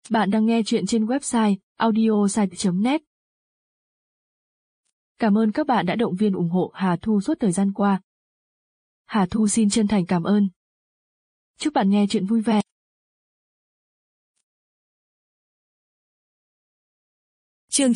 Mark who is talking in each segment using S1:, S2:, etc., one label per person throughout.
S1: Bạn đang nghe chuyện trên website audiosite.net. Cảm ơn các bạn đã động viên ủng hộ Hà Thu suốt thời gian qua. Hà Thu xin chân thành cảm ơn. Chúc bạn nghe chuyện vui vẻ.
S2: Chương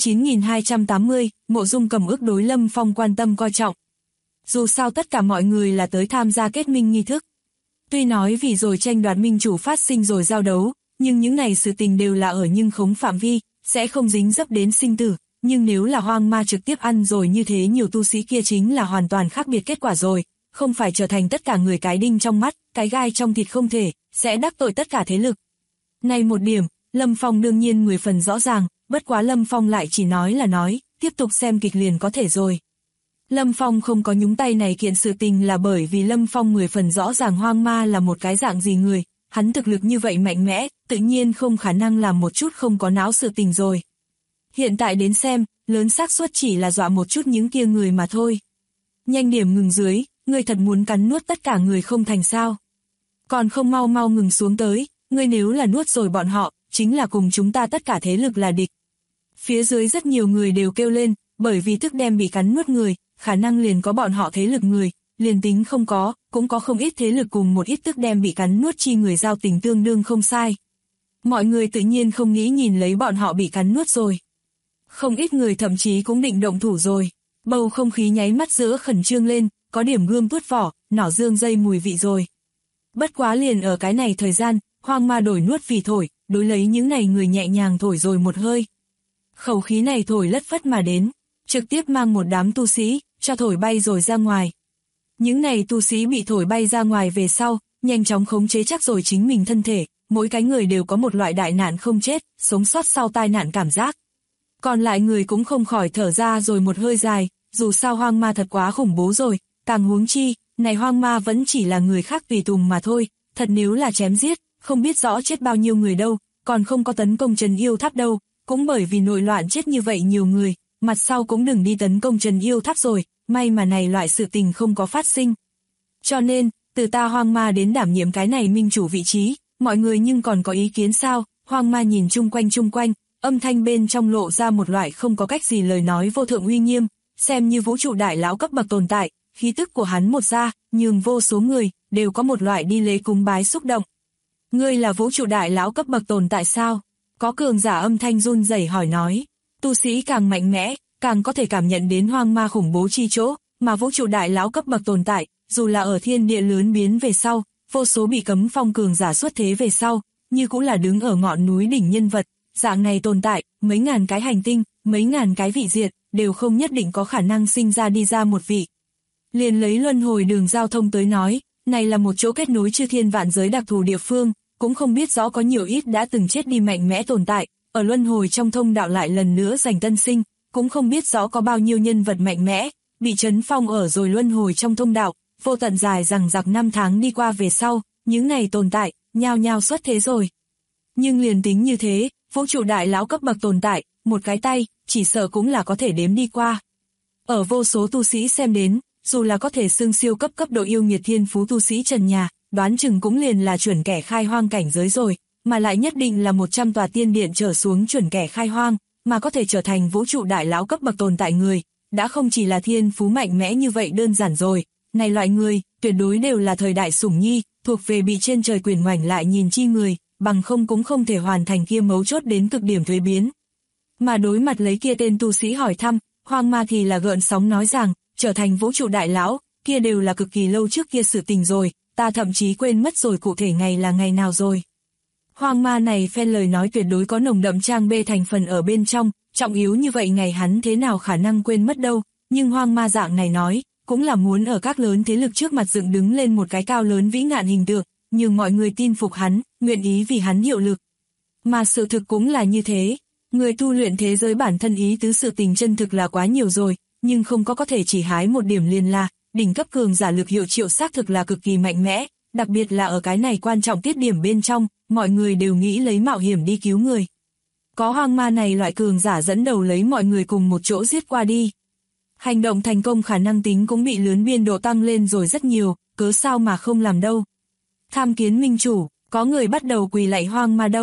S2: 9280, Mộ Dung Cầm ước đối Lâm Phong quan tâm coi trọng. Dù sao tất cả mọi người là tới tham gia kết minh nghi thức. Tuy nói vì rồi tranh đoạt minh chủ phát sinh rồi giao đấu, nhưng những này sự tình đều là ở nhưng khống phạm vi, sẽ không dính dấp đến sinh tử, nhưng nếu là hoang ma trực tiếp ăn rồi như thế nhiều tu sĩ kia chính là hoàn toàn khác biệt kết quả rồi, không phải trở thành tất cả người cái đinh trong mắt, cái gai trong thịt không thể, sẽ đắc tội tất cả thế lực. Này một điểm, Lâm Phong đương nhiên 10 phần rõ ràng, bất quá Lâm Phong lại chỉ nói là nói, tiếp tục xem kịch liền có thể rồi. Lâm Phong không có nhúng tay này kiện sự tình là bởi vì Lâm Phong 10 phần rõ ràng hoang ma là một cái dạng gì người, hắn thực lực như vậy mạnh mẽ, tự nhiên không khả năng làm một chút không có não sự tình rồi. Hiện tại đến xem, lớn xác suất chỉ là dọa một chút những kia người mà thôi. Nhanh điểm ngừng dưới, ngươi thật muốn cắn nuốt tất cả người không thành sao. Còn không mau mau ngừng xuống tới, ngươi nếu là nuốt rồi bọn họ, chính là cùng chúng ta tất cả thế lực là địch. Phía dưới rất nhiều người đều kêu lên, bởi vì thức đem bị cắn nuốt người, khả năng liền có bọn họ thế lực người, liền tính không có, cũng có không ít thế lực cùng một ít tức đem bị cắn nuốt chi người giao tình tương đương không sai. Mọi người tự nhiên không nghĩ nhìn lấy bọn họ bị cắn nuốt rồi. Không ít người thậm chí cũng định động thủ rồi, bầu không khí nháy mắt giữa khẩn trương lên, có điểm gươm tuốt vỏ, nỏ dương dây mùi vị rồi. Bất quá liền ở cái này thời gian, hoang ma đổi nuốt vì thổi, đối lấy những này người nhẹ nhàng thổi rồi một hơi. Khẩu khí này thổi lất phất mà đến, trực tiếp mang một đám tu sĩ, cho thổi bay rồi ra ngoài. Những này tu sĩ bị thổi bay ra ngoài về sau, nhanh chóng khống chế chắc rồi chính mình thân thể, mỗi cái người đều có một loại đại nạn không chết, sống sót sau tai nạn cảm giác. Còn lại người cũng không khỏi thở ra rồi một hơi dài, dù sao hoang ma thật quá khủng bố rồi, càng huống chi, này hoang ma vẫn chỉ là người khác tùy tùng mà thôi, thật nếu là chém giết, không biết rõ chết bao nhiêu người đâu, còn không có tấn công Trần Yêu Tháp đâu, cũng bởi vì nội loạn chết như vậy nhiều người, mặt sau cũng đừng đi tấn công Trần Yêu Tháp rồi, may mà này loại sự tình không có phát sinh. Cho nên, từ ta hoang ma đến đảm nhiệm cái này minh chủ vị trí, mọi người nhưng còn có ý kiến sao? Hoang ma nhìn chung quanh, âm thanh bên trong lộ ra một loại không có cách gì lời nói vô thượng uy nghiêm, xem như vũ trụ đại lão cấp bậc tồn tại, khí tức của hắn một ra, nhường vô số người, đều có một loại đi lễ cúng bái xúc động. Ngươi là vũ trụ đại lão cấp bậc tồn tại sao? Có cường giả âm thanh run rẩy hỏi nói, tu sĩ càng mạnh mẽ, càng có thể cảm nhận đến hoang ma khủng bố chi chỗ, mà vũ trụ đại lão cấp bậc tồn tại, dù là ở thiên địa lớn biến về sau, vô số bị cấm phong cường giả xuất thế về sau, như cũng là đứng ở ngọn núi đỉnh nhân vật, dạng này tồn tại, mấy ngàn cái hành tinh, mấy ngàn cái vị diệt, đều không nhất định có khả năng sinh ra đi ra một vị. Liền lấy luân hồi đường giao thông tới nói, này là một chỗ kết nối chư thiên vạn giới đặc thù địa phương, cũng không biết rõ có nhiều ít đã từng chết đi mạnh mẽ tồn tại, ở luân hồi trong thông đạo lại lần nữa giành tân sinh, cũng không biết rõ có bao nhiêu nhân vật mạnh mẽ, bị trấn phong ở rồi luân hồi trong thông đạo, vô tận dài rằng giặc năm tháng đi qua về sau, những này tồn tại, nhao nhao xuất thế rồi. Nhưng liền tính như thế, vũ trụ đại lão cấp bậc tồn tại, một cái tay, chỉ sợ cũng là có thể đếm đi qua. Ở vô số tu sĩ xem đến, dù là có thể xưng siêu cấp độ yêu nghiệt thiên phú tu sĩ trần nhà, đoán chừng cũng liền là chuẩn kẻ khai hoang cảnh giới rồi, mà lại nhất định là 100 tòa tiên điện trở xuống chuẩn kẻ khai hoang, mà có thể trở thành vũ trụ đại lão cấp bậc tồn tại người, đã không chỉ là thiên phú mạnh mẽ như vậy đơn giản rồi, này loại người, tuyệt đối đều là thời đại sủng nhi, thuộc về bị trên trời quyền ngoảnh lại nhìn chi người, bằng không cũng không thể hoàn thành kia mấu chốt đến cực điểm thuế biến. Mà đối mặt lấy kia tên tu sĩ hỏi thăm, hoang ma thì là gợn sóng nói rằng, trở thành vũ trụ đại lão, kia đều là cực kỳ lâu trước kia sự tình rồi, ta thậm chí quên mất rồi cụ thể ngày là ngày nào rồi. Hoang ma này phen lời nói tuyệt đối có nồng đậm trang bê thành phần ở bên trong, trọng yếu như vậy ngày hắn thế nào khả năng quên mất đâu, nhưng hoang ma dạng này nói, cũng là muốn ở các lớn thế lực trước mặt dựng đứng lên một cái cao lớn vĩ ngạn hình tượng, nhưng mọi người tin phục hắn, nguyện ý vì hắn hiệu lực. Mà sự thực cũng là như thế, người tu luyện thế giới bản thân ý tứ sự tình chân thực là quá nhiều rồi, nhưng không có thể chỉ hái một điểm liền là, đỉnh cấp cường giả lực hiệu triệu xác thực là cực kỳ mạnh mẽ, đặc biệt là ở cái này quan trọng tiết điểm bên trong, mọi người đều nghĩ lấy mạo hiểm đi cứu người. Có hoang ma này loại cường giả dẫn đầu lấy mọi người cùng một chỗ giết qua đi. Hành động thành công khả năng tính cũng bị lớn biên độ tăng lên rồi rất nhiều, cớ sao mà không làm đâu. Tham kiến minh chủ, có người bắt đầu quỳ lạy hoang ma đâu.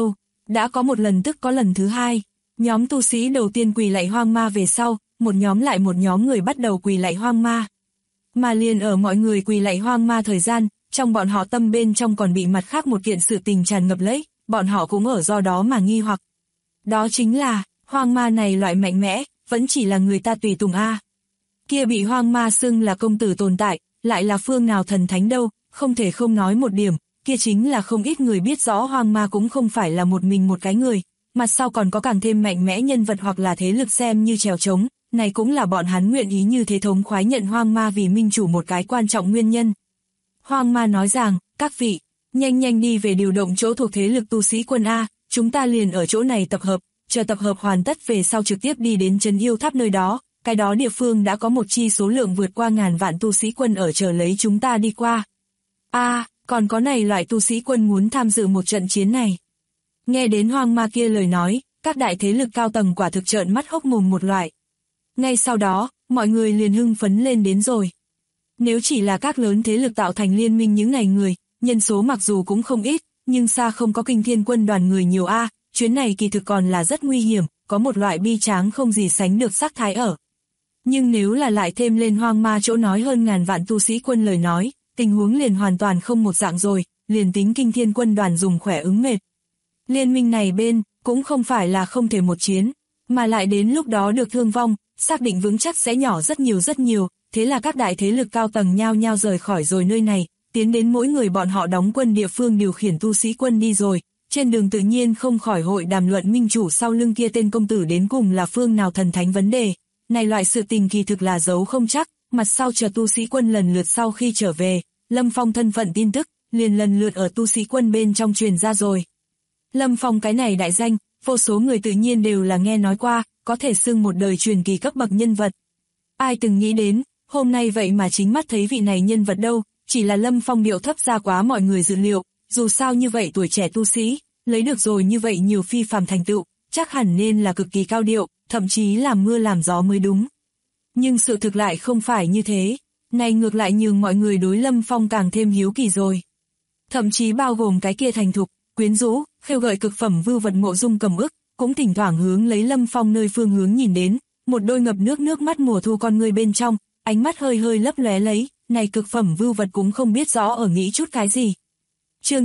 S2: Đã có một lần tức có lần thứ hai, nhóm tu sĩ đầu tiên quỳ lạy hoang ma về sau, một nhóm lại một nhóm người bắt đầu quỳ lạy hoang ma. Mà liền ở mọi người quỳ lạy hoang ma thời gian, trong bọn họ tâm bên trong còn bị mặt khác một kiện sự tình tràn ngập lấy, bọn họ cũng ở do đó mà nghi hoặc. Đó chính là, hoang ma này loại mạnh mẽ, vẫn chỉ là người ta tùy tùng a. Kia bị hoang ma xưng là công tử tồn tại, lại là phương nào thần thánh đâu, không thể không nói một điểm, kia chính là không ít người biết rõ hoang ma cũng không phải là một mình một cái người, mặt sau còn có càng thêm mạnh mẽ nhân vật hoặc là thế lực xem như trèo trống, này cũng là bọn hắn nguyện ý như thế thống khoái nhận hoang ma vì minh chủ một cái quan trọng nguyên nhân. Hoang ma nói rằng, các vị, nhanh đi về điều động chỗ thuộc thế lực tu sĩ quân A, chúng ta liền ở chỗ này tập hợp, chờ tập hợp hoàn tất về sau trực tiếp đi đến trấn yêu tháp nơi đó, cái đó địa phương đã có một chi số lượng vượt qua 1000 vạn tu sĩ quân ở chờ lấy chúng ta đi qua. Còn có này loại tu sĩ quân muốn tham dự một trận chiến này. Nghe đến hoang ma kia lời nói, các đại thế lực cao tầng quả thực trợn mắt hốc mồm một loại. Ngay sau đó, mọi người liền hưng phấn lên đến rồi. Nếu chỉ là các lớn thế lực tạo thành liên minh những này người, nhân số mặc dù cũng không ít, nhưng xa không có Kinh Thiên Quân đoàn người nhiều chuyến này kỳ thực còn là rất nguy hiểm, có một loại bi tráng không gì sánh được sắc thái ở. Nhưng nếu là lại thêm lên hoang ma chỗ nói hơn 1000 vạn tu sĩ quân lời nói, tình huống liền hoàn toàn không một dạng rồi, liền tính Kinh Thiên Quân đoàn dùng khỏe ứng mệt. Liên minh này bên, cũng không phải là không thể một chiến, mà lại đến lúc đó được thương vong, xác định vững chắc sẽ nhỏ rất nhiều, thế là các đại thế lực cao tầng nhao nhao rời khỏi rồi nơi này, tiến đến mỗi người bọn họ đóng quân địa phương điều khiển tu sĩ quân đi rồi, trên đường tự nhiên không khỏi hội đàm luận minh chủ sau lưng kia tên công tử đến cùng là phương nào thần thánh vấn đề, này loại sự tình kỳ thực là giấu không chắc, mặt sau chờ tu sĩ quân lần lượt sau khi trở về, Lâm Phong thân phận tin tức, liền lần lượt ở tu sĩ quân bên trong truyền ra rồi. Lâm Phong cái này đại danh, vô số người tự nhiên đều là nghe nói qua, có thể xưng một đời truyền kỳ cấp bậc nhân vật. Ai từng nghĩ đến, hôm nay vậy mà chính mắt thấy vị này nhân vật đâu, chỉ là Lâm Phong điệu thấp ra quá mọi người dự liệu, dù sao như vậy tuổi trẻ tu sĩ, lấy được rồi như vậy nhiều phi phàm thành tựu, chắc hẳn nên là cực kỳ cao điệu, thậm chí làm mưa làm gió mới đúng. Nhưng sự thực lại không phải như thế, này ngược lại nhường mọi người đối Lâm Phong càng thêm hiếu kỳ rồi. Thậm chí bao gồm cái kia thành thục, quyến rũ, khêu gợi cực phẩm vưu vật Mộ Dung Cầm Ức, cũng thỉnh thoảng hướng lấy Lâm Phong nơi phương hướng nhìn đến, một đôi ngập nước mắt mùa thu con ngươi bên trong, ánh mắt hơi lấp lóe lấy, này cực phẩm vưu vật cũng không biết rõ ở nghĩ chút cái gì. Chương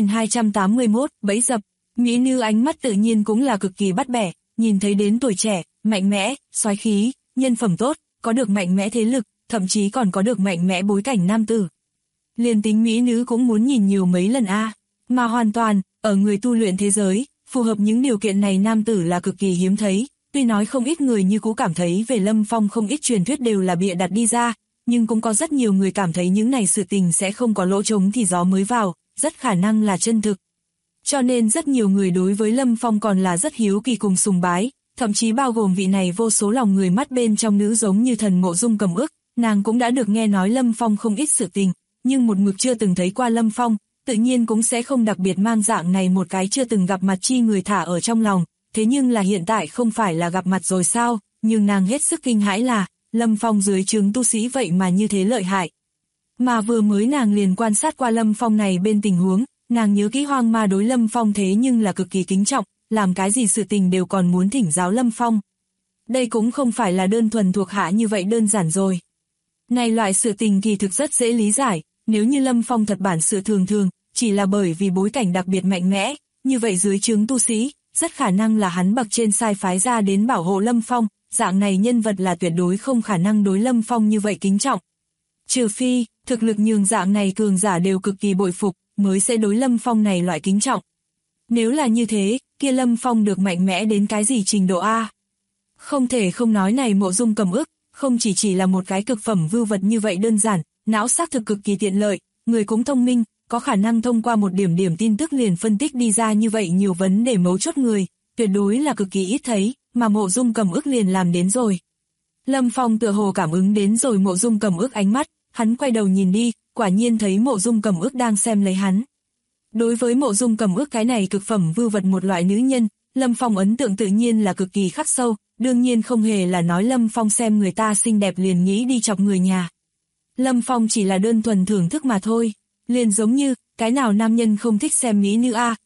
S2: 9281, bẫy dập, mỹ nữ ánh mắt tự nhiên cũng là cực kỳ bắt bẻ, nhìn thấy đến tuổi trẻ, mạnh mẽ, soái khí, nhân phẩm tốt, có được mạnh mẽ thế lực, thậm chí còn có được mạnh mẽ bối cảnh nam tử. Liền tính mỹ nữ cũng muốn nhìn nhiều mấy lần mà hoàn toàn, ở người tu luyện thế giới, phù hợp những điều kiện này nam tử là cực kỳ hiếm thấy, tuy nói không ít người như cũ cảm thấy về Lâm Phong không ít truyền thuyết đều là bịa đặt đi ra, nhưng cũng có rất nhiều người cảm thấy những này sự tình sẽ không có lỗ trống thì gió mới vào, rất khả năng là chân thực. Cho nên rất nhiều người đối với Lâm Phong còn là rất hiếu kỳ cùng sùng bái, thậm chí bao gồm vị này vô số lòng người mắt bên trong nữ giống như thần Mộ Dung Cầm Ức, nàng cũng đã được nghe nói Lâm Phong không ít sự tình, nhưng một mực chưa từng thấy qua Lâm Phong, tự nhiên cũng sẽ không đặc biệt mang dạng này một cái chưa từng gặp mặt chi người thả ở trong lòng, thế nhưng là hiện tại không phải là gặp mặt rồi sao, nhưng nàng hết sức kinh hãi là, Lâm Phong dưới trướng tu sĩ vậy mà như thế lợi hại. Mà vừa mới nàng liền quan sát qua Lâm Phong này bên tình huống, nàng nhớ kỹ hoang ma đối Lâm Phong thế nhưng là cực kỳ kính trọng, làm cái gì sự tình đều còn muốn thỉnh giáo Lâm Phong. Đây cũng không phải là đơn thuần thuộc hạ như vậy đơn giản rồi. Này loại sự tình kỳ thực rất dễ lý giải, nếu như Lâm Phong thật bản sự thường, chỉ là bởi vì bối cảnh đặc biệt mạnh mẽ, như vậy dưới trướng tu sĩ, rất khả năng là hắn bậc trên sai phái ra đến bảo hộ Lâm Phong, dạng này nhân vật là tuyệt đối không khả năng đối Lâm Phong như vậy kính trọng. Trừ phi, thực lực nhường dạng này cường giả đều cực kỳ bội phục, mới sẽ đối Lâm Phong này loại kính trọng. Nếu là như thế, kia Lâm Phong được mạnh mẽ đến cái gì trình độ A? Không thể không nói này Mộ Dung Cầm Ức, không chỉ là một cái cực phẩm vưu vật như vậy đơn giản, não xác thực cực kỳ tiện lợi, người cũng thông minh, có khả năng thông qua một điểm tin tức liền phân tích đi ra như vậy nhiều vấn đề mấu chốt người, tuyệt đối là cực kỳ ít thấy, mà Mộ Dung Cầm Ức liền làm đến rồi. Lâm Phong tựa hồ cảm ứng đến rồi Mộ Dung Cầm Ức ánh mắt, hắn quay đầu nhìn đi, quả nhiên thấy Mộ Dung Cầm Ức đang xem lấy hắn. Đối với Mộ Dung Cầm Ức cái này cực phẩm vưu vật một loại nữ nhân, Lâm Phong ấn tượng tự nhiên là cực kỳ khắc sâu, đương nhiên không hề là nói Lâm Phong xem người ta xinh đẹp liền nghĩ đi chọc người nhà. Lâm Phong chỉ là đơn thuần thưởng thức mà thôi, liền giống như, cái nào nam nhân không thích xem mỹ nữ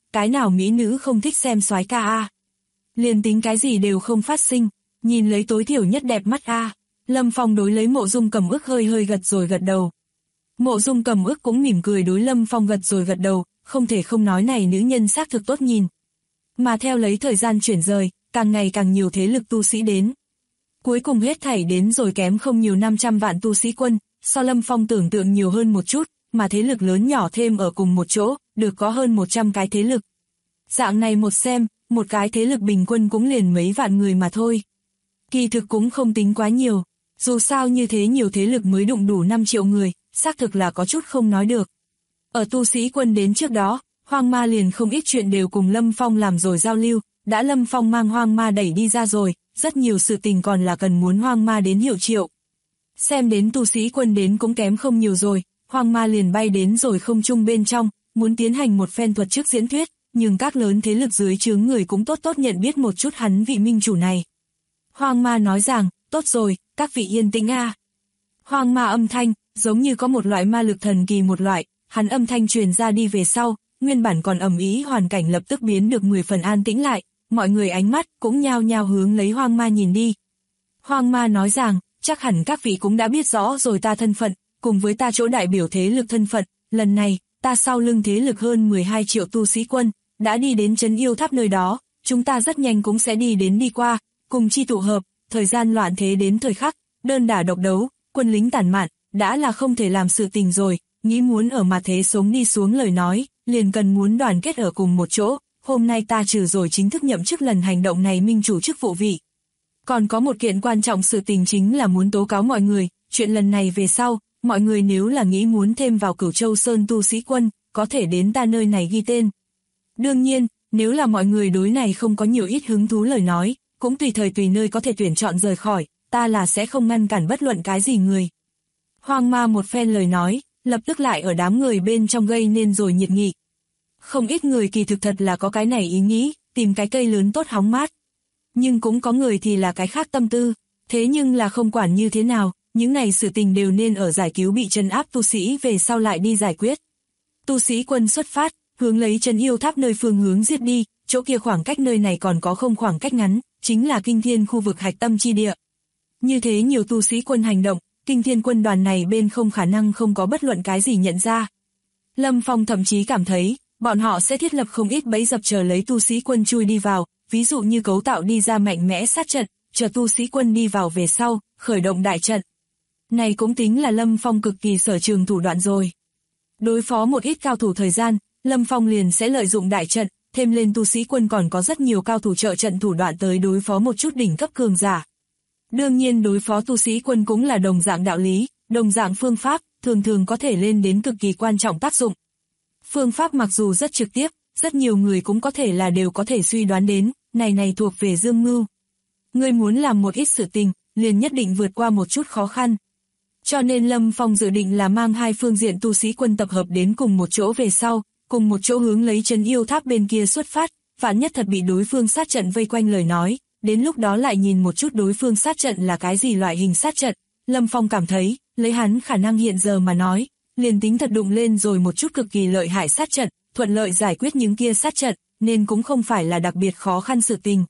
S2: cái nào mỹ nữ không thích xem soái ca a. Liền tính cái gì đều không phát sinh, nhìn lấy tối thiểu nhất đẹp mắt a. Lâm Phong đối lấy Mộ Dung Cầm Ước hơi hơi gật rồi gật đầu. Mộ Dung Cầm Ước cũng mỉm cười đối Lâm Phong gật rồi gật đầu, không thể không nói này nữ nhân xác thực tốt nhìn. Mà theo lấy thời gian chuyển rời, càng ngày càng nhiều thế lực tu sĩ đến. Cuối cùng hết thảy đến rồi kém không nhiều 500 vạn tu sĩ quân, so Lâm Phong tưởng tượng nhiều hơn một chút, mà thế lực lớn nhỏ thêm ở cùng một chỗ, được có hơn 100 cái thế lực. Dạng này một xem, một cái thế lực bình quân cũng liền mấy vạn người mà thôi. Kỳ thực cũng không tính quá nhiều, dù sao như thế nhiều thế lực mới đụng đủ 5 triệu người, xác thực là có chút không nói được. Ở tu sĩ quân đến trước đó, Hoang Ma liền không ít chuyện đều cùng Lâm Phong làm rồi giao lưu, đã Lâm Phong mang Hoang Ma đẩy đi ra rồi, rất nhiều sự tình còn là cần muốn Hoang Ma đến hiệu triệu. Xem đến tu sĩ quân đến cũng kém không nhiều rồi, Hoang Ma liền bay đến rồi không trung bên trong, muốn tiến hành một phen thuật trước diễn thuyết, nhưng các lớn thế lực dưới trướng người cũng tốt tốt nhận biết một chút hắn vị minh chủ này. Hoang Ma nói rằng, tốt rồi, các vị yên tĩnh a. Hoang Ma âm thanh, giống như có một loại ma lực thần kỳ một loại, hắn âm thanh truyền ra đi về sau, nguyên bản còn ầm ĩ hoàn cảnh lập tức biến được 10 phần an tĩnh lại, mọi người ánh mắt cũng nhao nhao hướng lấy Hoang Ma nhìn đi. Hoang Ma nói rằng, chắc hẳn các vị cũng đã biết rõ rồi ta thân phận, cùng với ta chỗ đại biểu thế lực thân phận, lần này, ta sau lưng thế lực hơn 12 triệu tu sĩ quân, đã đi đến trấn yêu tháp nơi đó, chúng ta rất nhanh cũng sẽ đi đến đi qua, cùng chi tụ hợp, thời gian loạn thế đến thời khắc, đơn đả độc đấu, quân lính tản mạn, đã là không thể làm sự tình rồi, nghĩ muốn ở mà thế sống đi xuống lời nói, liền cần muốn đoàn kết ở cùng một chỗ, hôm nay ta trừ rồi chính thức nhậm chức lần hành động này minh chủ chức vụ vị. Còn có một kiện quan trọng sự tình chính là muốn tố cáo mọi người, chuyện lần này về sau, mọi người nếu là nghĩ muốn thêm vào Cửu Châu Sơn tu sĩ quân, có thể đến ta nơi này ghi tên. Đương nhiên, nếu là mọi người đối này không có nhiều ít hứng thú lời nói, cũng tùy thời tùy nơi có thể tuyển chọn rời khỏi, ta là sẽ không ngăn cản bất luận cái gì người. Hoang Ma một phen lời nói, lập tức lại ở đám người bên trong gây nên rồi nhiệt nghị. Không ít người kỳ thực thật là có cái này ý nghĩ, tìm cái cây lớn tốt hóng mát. Nhưng cũng có người thì là cái khác tâm tư, thế nhưng là không quản như thế nào, những này sự tình đều nên ở giải cứu bị trấn áp tu sĩ về sau lại đi giải quyết. Tu sĩ quân xuất phát, hướng lấy trấn yêu tháp nơi phương hướng giết đi, chỗ kia khoảng cách nơi này còn có không khoảng cách ngắn, chính là Kinh Thiên khu vực hạch tâm chi địa. Như thế nhiều tu sĩ quân hành động, Kinh Thiên quân đoàn này bên không khả năng không có bất luận cái gì nhận ra. Lâm Phong thậm chí cảm thấy, bọn họ sẽ thiết lập không ít bẫy dập chờ lấy tu sĩ quân chui đi vào, ví dụ như cấu tạo đi ra mạnh mẽ sát trận, chờ tu sĩ quân đi vào về sau, khởi động đại trận. Này cũng tính là Lâm Phong cực kỳ sở trường thủ đoạn rồi. Đối phó một ít cao thủ thời gian, Lâm Phong liền sẽ lợi dụng đại trận, thêm lên tu sĩ quân còn có rất nhiều cao thủ trợ trận thủ đoạn tới đối phó một chút đỉnh cấp cường giả. Đương nhiên đối phó tu sĩ quân cũng là đồng dạng đạo lý, đồng dạng phương pháp, thường thường có thể lên đến cực kỳ quan trọng tác dụng. Phương pháp mặc dù rất trực tiếp, rất nhiều người cũng có thể là đều có thể suy đoán đến, này thuộc về dương mưu. Người muốn làm một ít sự tình, liền nhất định vượt qua một chút khó khăn. Cho nên Lâm Phong dự định là mang hai phương diện tu sĩ quân tập hợp đến cùng một chỗ về sau, cùng một chỗ hướng lấy trấn yêu tháp bên kia xuất phát, vạn nhất thật bị đối phương sát trận vây quanh lời nói, đến lúc đó lại nhìn một chút đối phương sát trận là cái gì loại hình sát trận. Lâm Phong cảm thấy, lấy hắn khả năng hiện giờ mà nói, liền tính thật đụng lên rồi một chút cực kỳ lợi hại sát trận, thuận lợi giải quyết những kia sát trận, nên cũng không phải là đặc biệt khó khăn sự tình.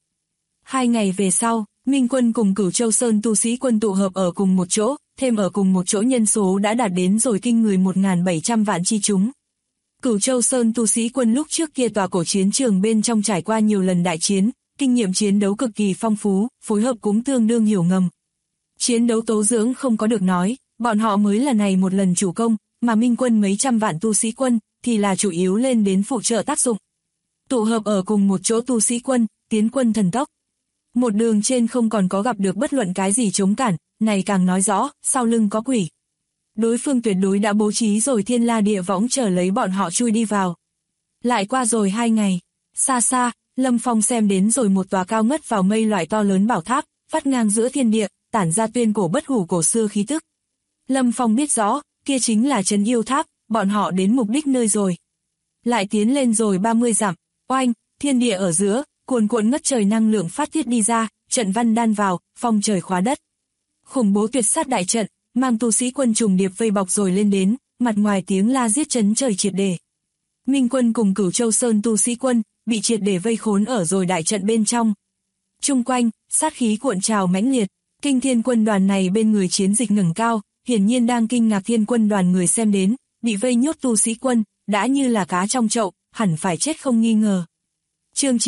S2: 2 ngày về sau, Minh quân cùng Cửu Châu Sơn tu sĩ quân tụ hợp ở cùng một chỗ, thêm ở cùng một chỗ nhân số đã đạt đến rồi kinh người 1.700 vạn chi chúng. Cửu Châu Sơn tu sĩ quân lúc trước kia tòa cổ chiến trường bên trong trải qua nhiều lần đại chiến, kinh nghiệm chiến đấu cực kỳ phong phú, phối hợp cũng tương đương hiểu ngầm. Chiến đấu tố dưỡng không có được nói, bọn họ mới là này một lần chủ công, mà Minh quân mấy trăm vạn tu sĩ quân thì là chủ yếu lên đến phụ trợ tác dụng. Tụ hợp ở cùng một chỗ tu sĩ quân, tiến quân thần tốc. Một đường trên không còn có gặp được bất luận cái gì chống cản, này càng nói rõ, sau lưng có quỷ. Đối phương tuyệt đối đã bố trí rồi thiên la địa võng chờ lấy bọn họ chui đi vào. Lại qua rồi 2 ngày, xa xa, Lâm Phong xem đến rồi một tòa cao ngất vào mây loại to lớn bảo tháp, vắt ngang giữa thiên địa, tản ra tuyên cổ bất hủ cổ xưa khí tức. Lâm Phong biết rõ, kia chính là trấn yêu tháp, bọn họ đến mục đích nơi rồi. Lại tiến lên rồi 30 dặm, oanh, thiên địa ở giữa, cuồn cuộn ngất trời năng lượng phát tiết đi ra, trận văn đan vào, phong trời khóa đất. Khủng bố tuyệt sát đại trận, mang tu sĩ quân trùng điệp vây bọc rồi lên đến, mặt ngoài tiếng la giết chấn trời triệt để. Minh quân cùng Cửu Châu Sơn tu sĩ quân, bị triệt để vây khốn ở rồi đại trận bên trong. Chung quanh, sát khí cuộn trào mãnh liệt, Kinh Thiên quân đoàn này bên người chiến dịch ngẩng cao, hiển nhiên đang kinh ngạc Thiên quân đoàn người xem đến, bị vây nhốt tu sĩ quân, đã như là cá trong chậu, hẳn phải chết không nghi ngờ. Chương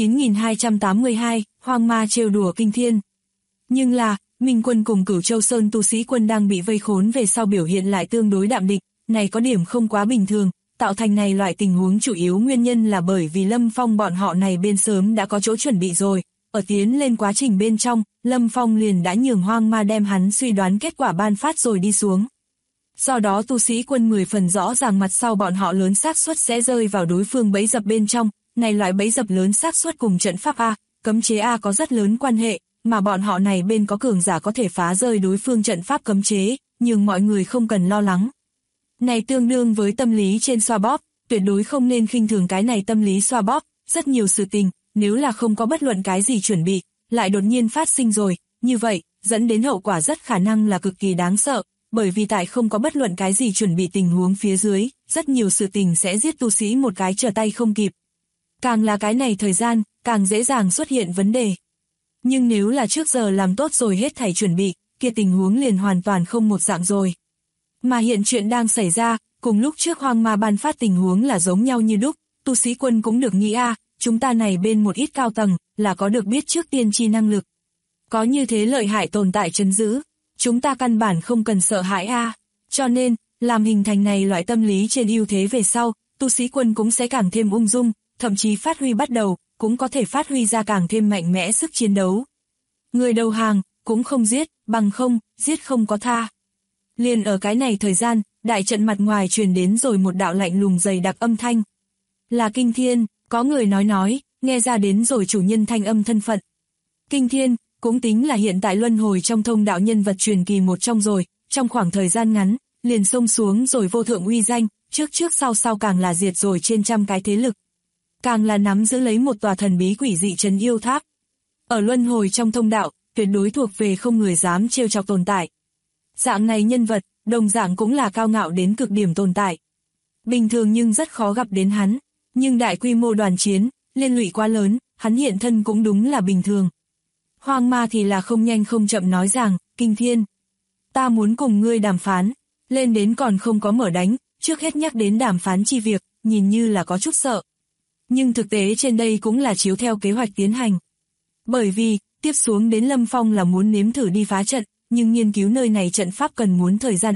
S2: 9282, Hoang Ma trêu đùa Kinh Thiên. Nhưng là, Minh quân cùng Cửu Châu Sơn tu sĩ quân đang bị vây khốn về sau biểu hiện lại tương đối đạm định, này có điểm không quá bình thường, tạo thành này loại tình huống chủ yếu nguyên nhân là bởi vì Lâm Phong bọn họ này bên sớm đã có chỗ chuẩn bị rồi, ở tiến lên quá trình bên trong, Lâm Phong liền đã nhường Hoang Ma đem hắn suy đoán kết quả ban phát rồi đi xuống. Do đó tu sĩ quân 10 phần rõ ràng mặt sau bọn họ lớn xác suất sẽ rơi vào đối phương bẫy dập bên trong, này loại bẫy dập lớn xác suất cùng trận pháp A, cấm chế A có rất lớn quan hệ, mà bọn họ này bên có cường giả có thể phá rơi đối phương trận pháp cấm chế, nhưng mọi người không cần lo lắng. Này tương đương với tâm lý trên xoa bóp, tuyệt đối không nên khinh thường cái này tâm lý xoa bóp, rất nhiều sự tình, nếu là không có bất luận cái gì chuẩn bị, lại đột nhiên phát sinh rồi, như vậy, dẫn đến hậu quả rất khả năng là cực kỳ đáng sợ, bởi vì tại không có bất luận cái gì chuẩn bị tình huống phía dưới, rất nhiều sự tình sẽ giết tu sĩ một cái trở tay không kịp. Càng là cái này thời gian, càng dễ dàng xuất hiện vấn đề. Nhưng nếu là trước giờ làm tốt rồi hết thảy chuẩn bị, kia tình huống liền hoàn toàn không một dạng rồi. Mà hiện chuyện đang xảy ra, cùng lúc trước Hoang Ma ban phát tình huống là giống nhau như đúc, tu sĩ quân cũng được nghĩ chúng ta này bên một ít cao tầng, là có được biết trước tiên tri năng lực. Có như thế lợi hại tồn tại trấn giữ, chúng ta căn bản không cần sợ hãi Cho nên, làm hình thành này loại tâm lý trên ưu thế về sau, tu sĩ quân cũng sẽ càng thêm ung dung, thậm chí phát huy bắt đầu, cũng có thể phát huy ra càng thêm mạnh mẽ sức chiến đấu. Người đầu hàng, cũng không giết, bằng không, giết không có tha. Liền ở cái này thời gian, đại trận mặt ngoài truyền đến rồi một đạo lạnh lùng dày đặc âm thanh. Là Kinh Thiên, có người nói, nghe ra đến rồi chủ nhân thanh âm thân phận. Kinh Thiên, cũng tính là hiện tại luân hồi trong thông đạo nhân vật truyền kỳ một trong rồi, trong khoảng thời gian ngắn, liền xông xuống rồi vô thượng uy danh, trước sau càng là diệt rồi trên trăm cái thế lực. Càng là nắm giữ lấy một tòa thần bí quỷ dị trấn yêu tháp. Ở luân hồi trong thông đạo, tuyệt đối thuộc về không người dám trêu chọc tồn tại. Dạng này nhân vật, đồng dạng cũng là cao ngạo đến cực điểm tồn tại. Bình thường nhưng rất khó gặp đến hắn, nhưng đại quy mô đoàn chiến, liên lụy quá lớn, hắn hiện thân cũng đúng là bình thường. Hoang Ma thì là không nhanh không chậm nói rằng, Kinh Thiên, ta muốn cùng ngươi đàm phán, lên đến còn không có mở đánh, trước hết nhắc đến đàm phán chi việc, nhìn như là có chút sợ. Nhưng thực tế trên đây cũng là chiếu theo kế hoạch tiến hành. Bởi vì, tiếp xuống đến Lâm Phong là muốn nếm thử đi phá trận, nhưng nghiên cứu nơi này trận pháp cần muốn thời gian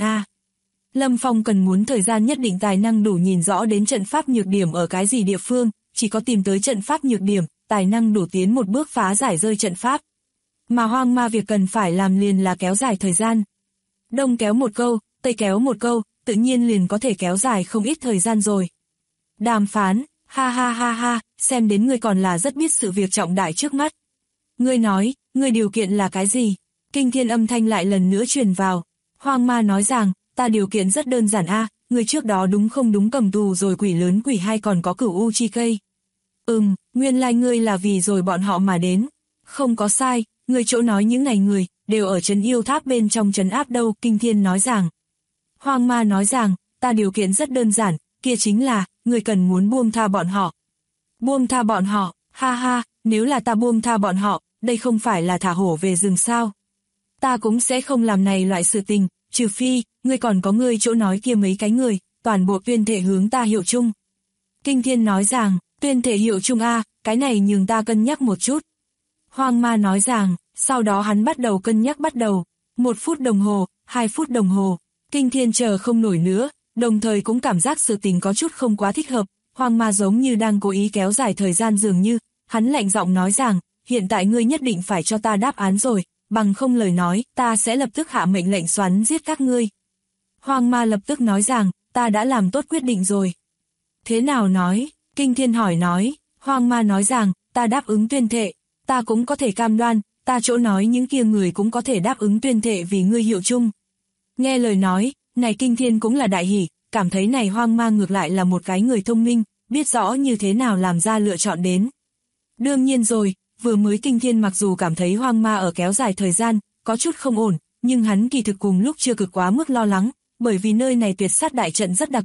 S2: Lâm Phong cần muốn thời gian nhất định tài năng đủ nhìn rõ đến trận pháp nhược điểm ở cái gì địa phương, chỉ có tìm tới trận pháp nhược điểm, tài năng đủ tiến một bước phá giải rơi trận pháp. Mà Hoang Ma việc cần phải làm liền là kéo dài thời gian. Đông kéo một câu, tây kéo một câu, tự nhiên liền có thể kéo dài không ít thời gian rồi. Đàm phán, ha, xem đến ngươi còn là rất biết sự việc trọng đại trước mắt. Ngươi nói, ngươi điều kiện là cái gì? Kinh Thiên âm thanh lại lần nữa truyền vào. Hoang Ma nói rằng, ta điều kiện rất đơn giản ngươi trước đó đúng không đúng cầm tù rồi quỷ lớn quỷ hai còn có Cửu U chi cây. Nguyên lai ngươi là vì rồi bọn họ mà đến. Không có sai, ngươi chỗ nói những này người, đều ở trấn yêu tháp bên trong trấn áp đâu, Kinh Thiên nói rằng. Hoang Ma nói rằng, ta điều kiện rất đơn giản, kia chính là, ngươi cần muốn buông tha bọn họ. Buông tha bọn họ, ha, nếu là ta buông tha bọn họ, đây không phải là thả hổ về rừng sao. Ta cũng sẽ không làm này loại sự tình, trừ phi, ngươi còn có ngươi chỗ nói kia mấy cái người, toàn bộ tuyên thệ hướng ta hiệu chung. Kinh Thiên nói rằng, tuyên thệ hiệu chung cái này nhường ta cân nhắc một chút. Hoang Ma nói rằng, sau đó hắn bắt đầu cân nhắc 1 phút đồng hồ, 2 phút đồng hồ, Kinh Thiên chờ không nổi nữa, đồng thời cũng cảm giác sự tình có chút không quá thích hợp, Hoang Ma giống như đang cố ý kéo dài thời gian dường như, hắn lạnh giọng nói rằng, hiện tại ngươi nhất định phải cho ta đáp án rồi, bằng không lời nói, ta sẽ lập tức hạ mệnh lệnh xoắn giết các ngươi. Hoang Ma lập tức nói rằng, ta đã làm tốt quyết định rồi. Thế nào nói? Kinh Thiên hỏi nói, Hoang Ma nói rằng, ta đáp ứng tuyên thệ, ta cũng có thể cam đoan, ta chỗ nói những kia người cũng có thể đáp ứng tuyên thệ vì ngươi hiệu chung. Nghe lời nói, này Kinh Thiên cũng là đại hỉ, cảm thấy này Hoang Ma ngược lại là một cái người thông minh, biết rõ như thế nào làm ra lựa chọn đến. Đương nhiên rồi, vừa mới Kinh Thiên mặc dù cảm thấy Hoang Ma ở kéo dài thời gian, có chút không ổn, nhưng hắn kỳ thực cùng lúc chưa cực quá mức lo lắng, bởi vì nơi này tuyệt sát đại trận rất đặc thù,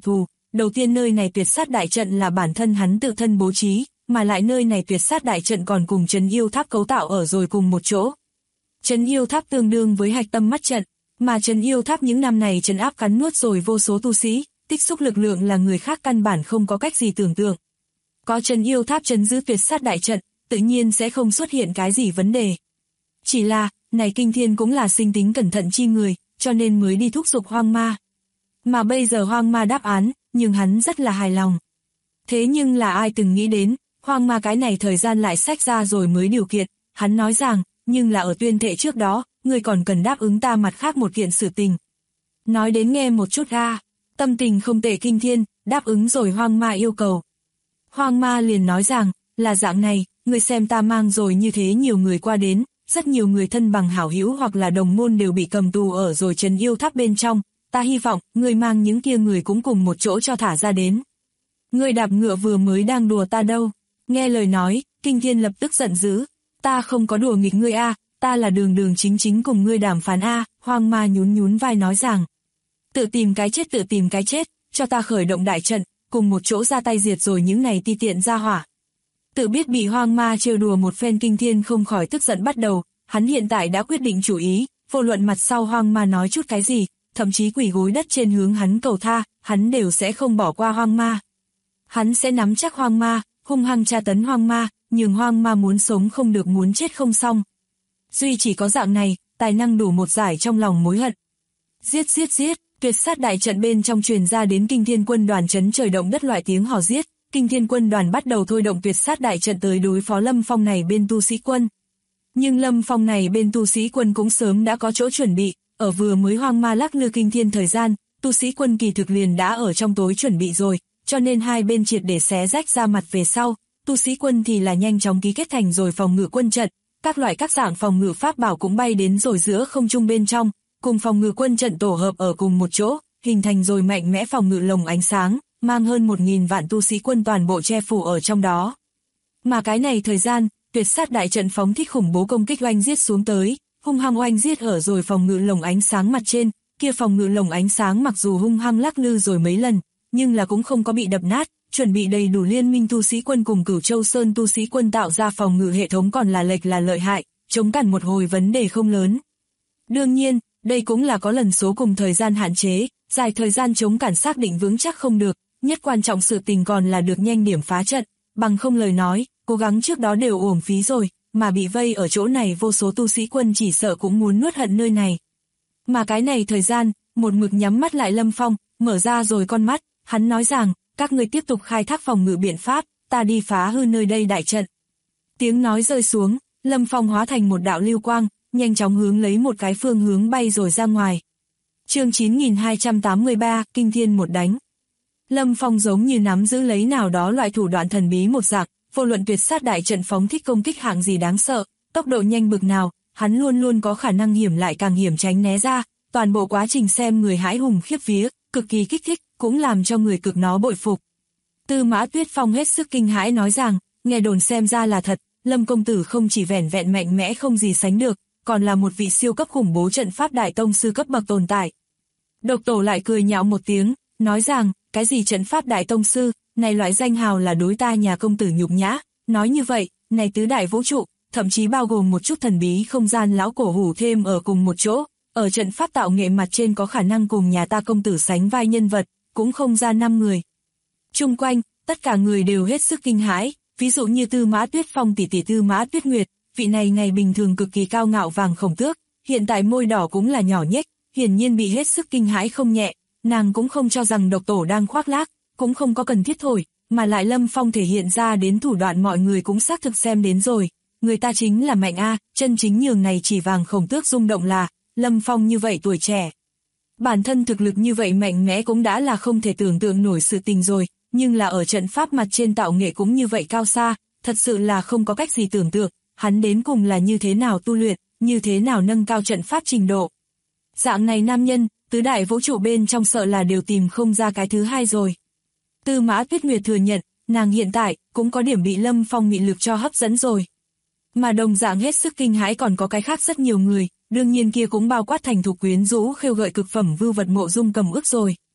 S2: đầu tiên nơi này tuyệt sát đại trận là bản thân hắn tự thân bố trí, mà lại nơi này tuyệt sát đại trận còn cùng trấn yêu tháp cấu tạo ở rồi cùng một chỗ. Trấn yêu tháp tương đương với hạch tâm mắt trận, mà trấn yêu tháp những năm này trấn áp cắn nuốt rồi vô số tu sĩ, tích xúc lực lượng là người khác căn bản không có cách gì tưởng tượng. Có trấn yêu tháp trấn giữ tuyệt sát đại trận, tự nhiên sẽ không xuất hiện cái gì vấn đề. Chỉ là, này Kinh Thiên cũng là sinh tính cẩn thận chi người, cho nên mới đi thúc giục Hoang Ma. Mà bây giờ Hoang Ma đáp án, nhưng hắn rất là hài lòng. Thế nhưng là ai từng nghĩ đến, Hoang Ma cái này thời gian lại xách ra rồi mới điều kiện, hắn nói rằng, nhưng là ở tuyên thệ trước đó, người còn cần đáp ứng ta mặt khác một kiện sự tình. Nói đến nghe một chút ra, tâm tình không tệ Kinh Thiên, đáp ứng rồi Hoang Ma yêu cầu. Hoang Ma liền nói rằng, là dạng này, người xem ta mang rồi như thế nhiều người qua đến, rất nhiều người thân bằng hảo hữu hoặc là đồng môn đều bị cầm tù ở rồi trấn yêu tháp bên trong, ta hy vọng, người mang những kia người cũng cùng một chỗ cho thả ra đến. Người đạp ngựa vừa mới đang đùa ta đâu. Nghe lời nói, Kinh Thiên lập tức giận dữ, ta không có đùa nghịch ngươi a, ta là đường đường chính chính cùng ngươi đàm phán a. Hoang Ma nhún nhún vai nói rằng, tự tìm cái chết, cho ta khởi động đại trận, cùng một chỗ ra tay diệt rồi những này ti tiện ra hỏa. Tự biết bị Hoang Ma trêu đùa một phen, Kinh Thiên không khỏi tức giận bắt đầu, hắn hiện tại đã quyết định chủ ý, vô luận mặt sau Hoang Ma nói chút cái gì, thậm chí quỳ gối đất trên hướng hắn cầu tha, hắn đều sẽ không bỏ qua Hoang Ma. Hắn sẽ nắm chắc Hoang Ma, hung hăng tra tấn Hoang Ma, nhường Hoang Ma muốn sống không được muốn chết không xong. Duy chỉ có dạng này, tài năng đủ một giải trong lòng mối hận. Giết, tuyệt sát đại trận bên trong truyền ra đến Kinh Thiên quân đoàn chấn trời động đất loại tiếng hò giết, Kinh Thiên quân đoàn bắt đầu thôi động tuyệt sát đại trận tới đối phó Lâm Phong này bên tu sĩ quân. Nhưng Lâm Phong này bên tu sĩ quân cũng sớm đã có chỗ chuẩn bị, ở vừa mới Hoang Ma lắc lư Kinh Thiên thời gian, tu sĩ quân kỳ thực liền đã ở trong tối chuẩn bị rồi, cho nên hai bên triệt để xé rách ra mặt về sau, tu sĩ quân thì là nhanh chóng ký kết thành rồi phòng ngự quân trận, các loại các dạng phòng ngự pháp bảo cũng bay đến rồi giữa không trung bên trong, cùng phòng ngự quân trận tổ hợp ở cùng một chỗ, hình thành rồi mạnh mẽ phòng ngự lồng ánh sáng, mang hơn 1000 vạn tu sĩ quân toàn bộ che phủ ở trong đó. Mà cái này thời gian, tuyệt sát đại trận phóng thích khủng bố công kích oanh giết xuống tới, hung hăng oanh giết ở rồi phòng ngự lồng ánh sáng mặt trên, kia phòng ngự lồng ánh sáng mặc dù hung hăng lắc lư rồi mấy lần, nhưng là cũng không có bị đập nát, chuẩn bị đầy đủ liên minh tu sĩ quân cùng Cửu Châu Sơn tu sĩ quân tạo ra phòng ngự hệ thống còn là lệch là lợi hại, chống cản một hồi vấn đề không lớn. Đương nhiên, đây cũng là có lần số cùng thời gian hạn chế, dài thời gian chống cản xác định vững chắc không được, nhất quan trọng sự tình còn là được nhanh điểm phá trận, bằng không lời nói, cố gắng trước đó đều uổng phí rồi, mà bị vây ở chỗ này vô số tu sĩ quân chỉ sợ cũng muốn nuốt hận nơi này. Mà cái này thời gian, một mực nhắm mắt lại Lâm Phong, mở ra rồi con mắt, hắn nói rằng, các người tiếp tục khai thác phòng ngự biện pháp, ta đi phá hư nơi đây đại trận. Tiếng nói rơi xuống, Lâm Phong hóa thành một đạo lưu quang, nhanh chóng hướng lấy một cái phương hướng bay rồi ra ngoài. Chương 9283, Kinh Thiên một đánh. Lâm Phong giống như nắm giữ lấy nào đó loại thủ đoạn thần bí một dạng, vô luận tuyệt sát đại trận phóng thích công kích hạng gì đáng sợ, tốc độ nhanh bực nào, hắn luôn luôn có khả năng hiểm lại càng hiểm tránh né ra, toàn bộ quá trình xem người hãi hùng khiếp vía, cực kỳ kích thích, cũng làm cho người cực nó bội phục. Tư Mã Tuyết Phong hết sức kinh hãi nói rằng, nghe đồn xem ra là thật, Lâm công tử không chỉ vẻn vẹn mạnh mẽ không gì sánh được, còn là một vị siêu cấp khủng bố trận pháp đại tông sư cấp bậc tồn tại. Độc Tổ lại cười nhạo một tiếng, nói rằng, cái gì trận pháp đại tông sư, này loại danh hào là đối ta nhà công tử nhục nhã, nói như vậy, này tứ đại vũ trụ, thậm chí bao gồm một chút thần bí không gian lão cổ hủ thêm ở cùng một chỗ, ở trận pháp tạo nghệ mặt trên có khả năng cùng nhà ta công tử sánh vai nhân vật, cũng không ra 5 người. Chung quanh, tất cả người đều hết sức kinh hãi, ví dụ như Tư Mã Tuyết Phong tỷ tỷ Tư Mã Tuyết Nguyệt, vị này ngày bình thường cực kỳ cao ngạo vàng khổng tước, hiện tại môi đỏ cũng là nhỏ nhếch, hiển nhiên bị hết sức kinh hãi không nhẹ, nàng cũng không cho rằng Độc Tổ đang khoác lác, cũng không có cần thiết thổi, mà lại Lâm Phong thể hiện ra đến thủ đoạn mọi người cũng xác thực xem đến rồi, người ta chính là mạnh a, chân chính nhường này chỉ vàng khổng tước rung động là, Lâm Phong như vậy tuổi trẻ. Bản thân thực lực như vậy mạnh mẽ cũng đã là không thể tưởng tượng nổi sự tình rồi, nhưng là ở trận pháp mặt trên tạo nghệ cũng như vậy cao xa, thật sự là không có cách gì tưởng tượng, hắn đến cùng là như thế nào tu luyện, như thế nào nâng cao trận pháp trình độ. Dạng này nam nhân, tứ đại vũ trụ bên trong sợ là đều tìm không ra cái thứ hai rồi. Tư Mã Tuyết Nguyệt thừa nhận, nàng hiện tại cũng có điểm bị Lâm Phong mị lực cho hấp dẫn rồi. Mà đồng dạng hết sức kinh hãi còn có cái khác rất nhiều người, đương nhiên kia cũng bao quát thành thục quyến rũ khêu gợi cực phẩm vưu vật Mộ Dung Cầm Ước rồi.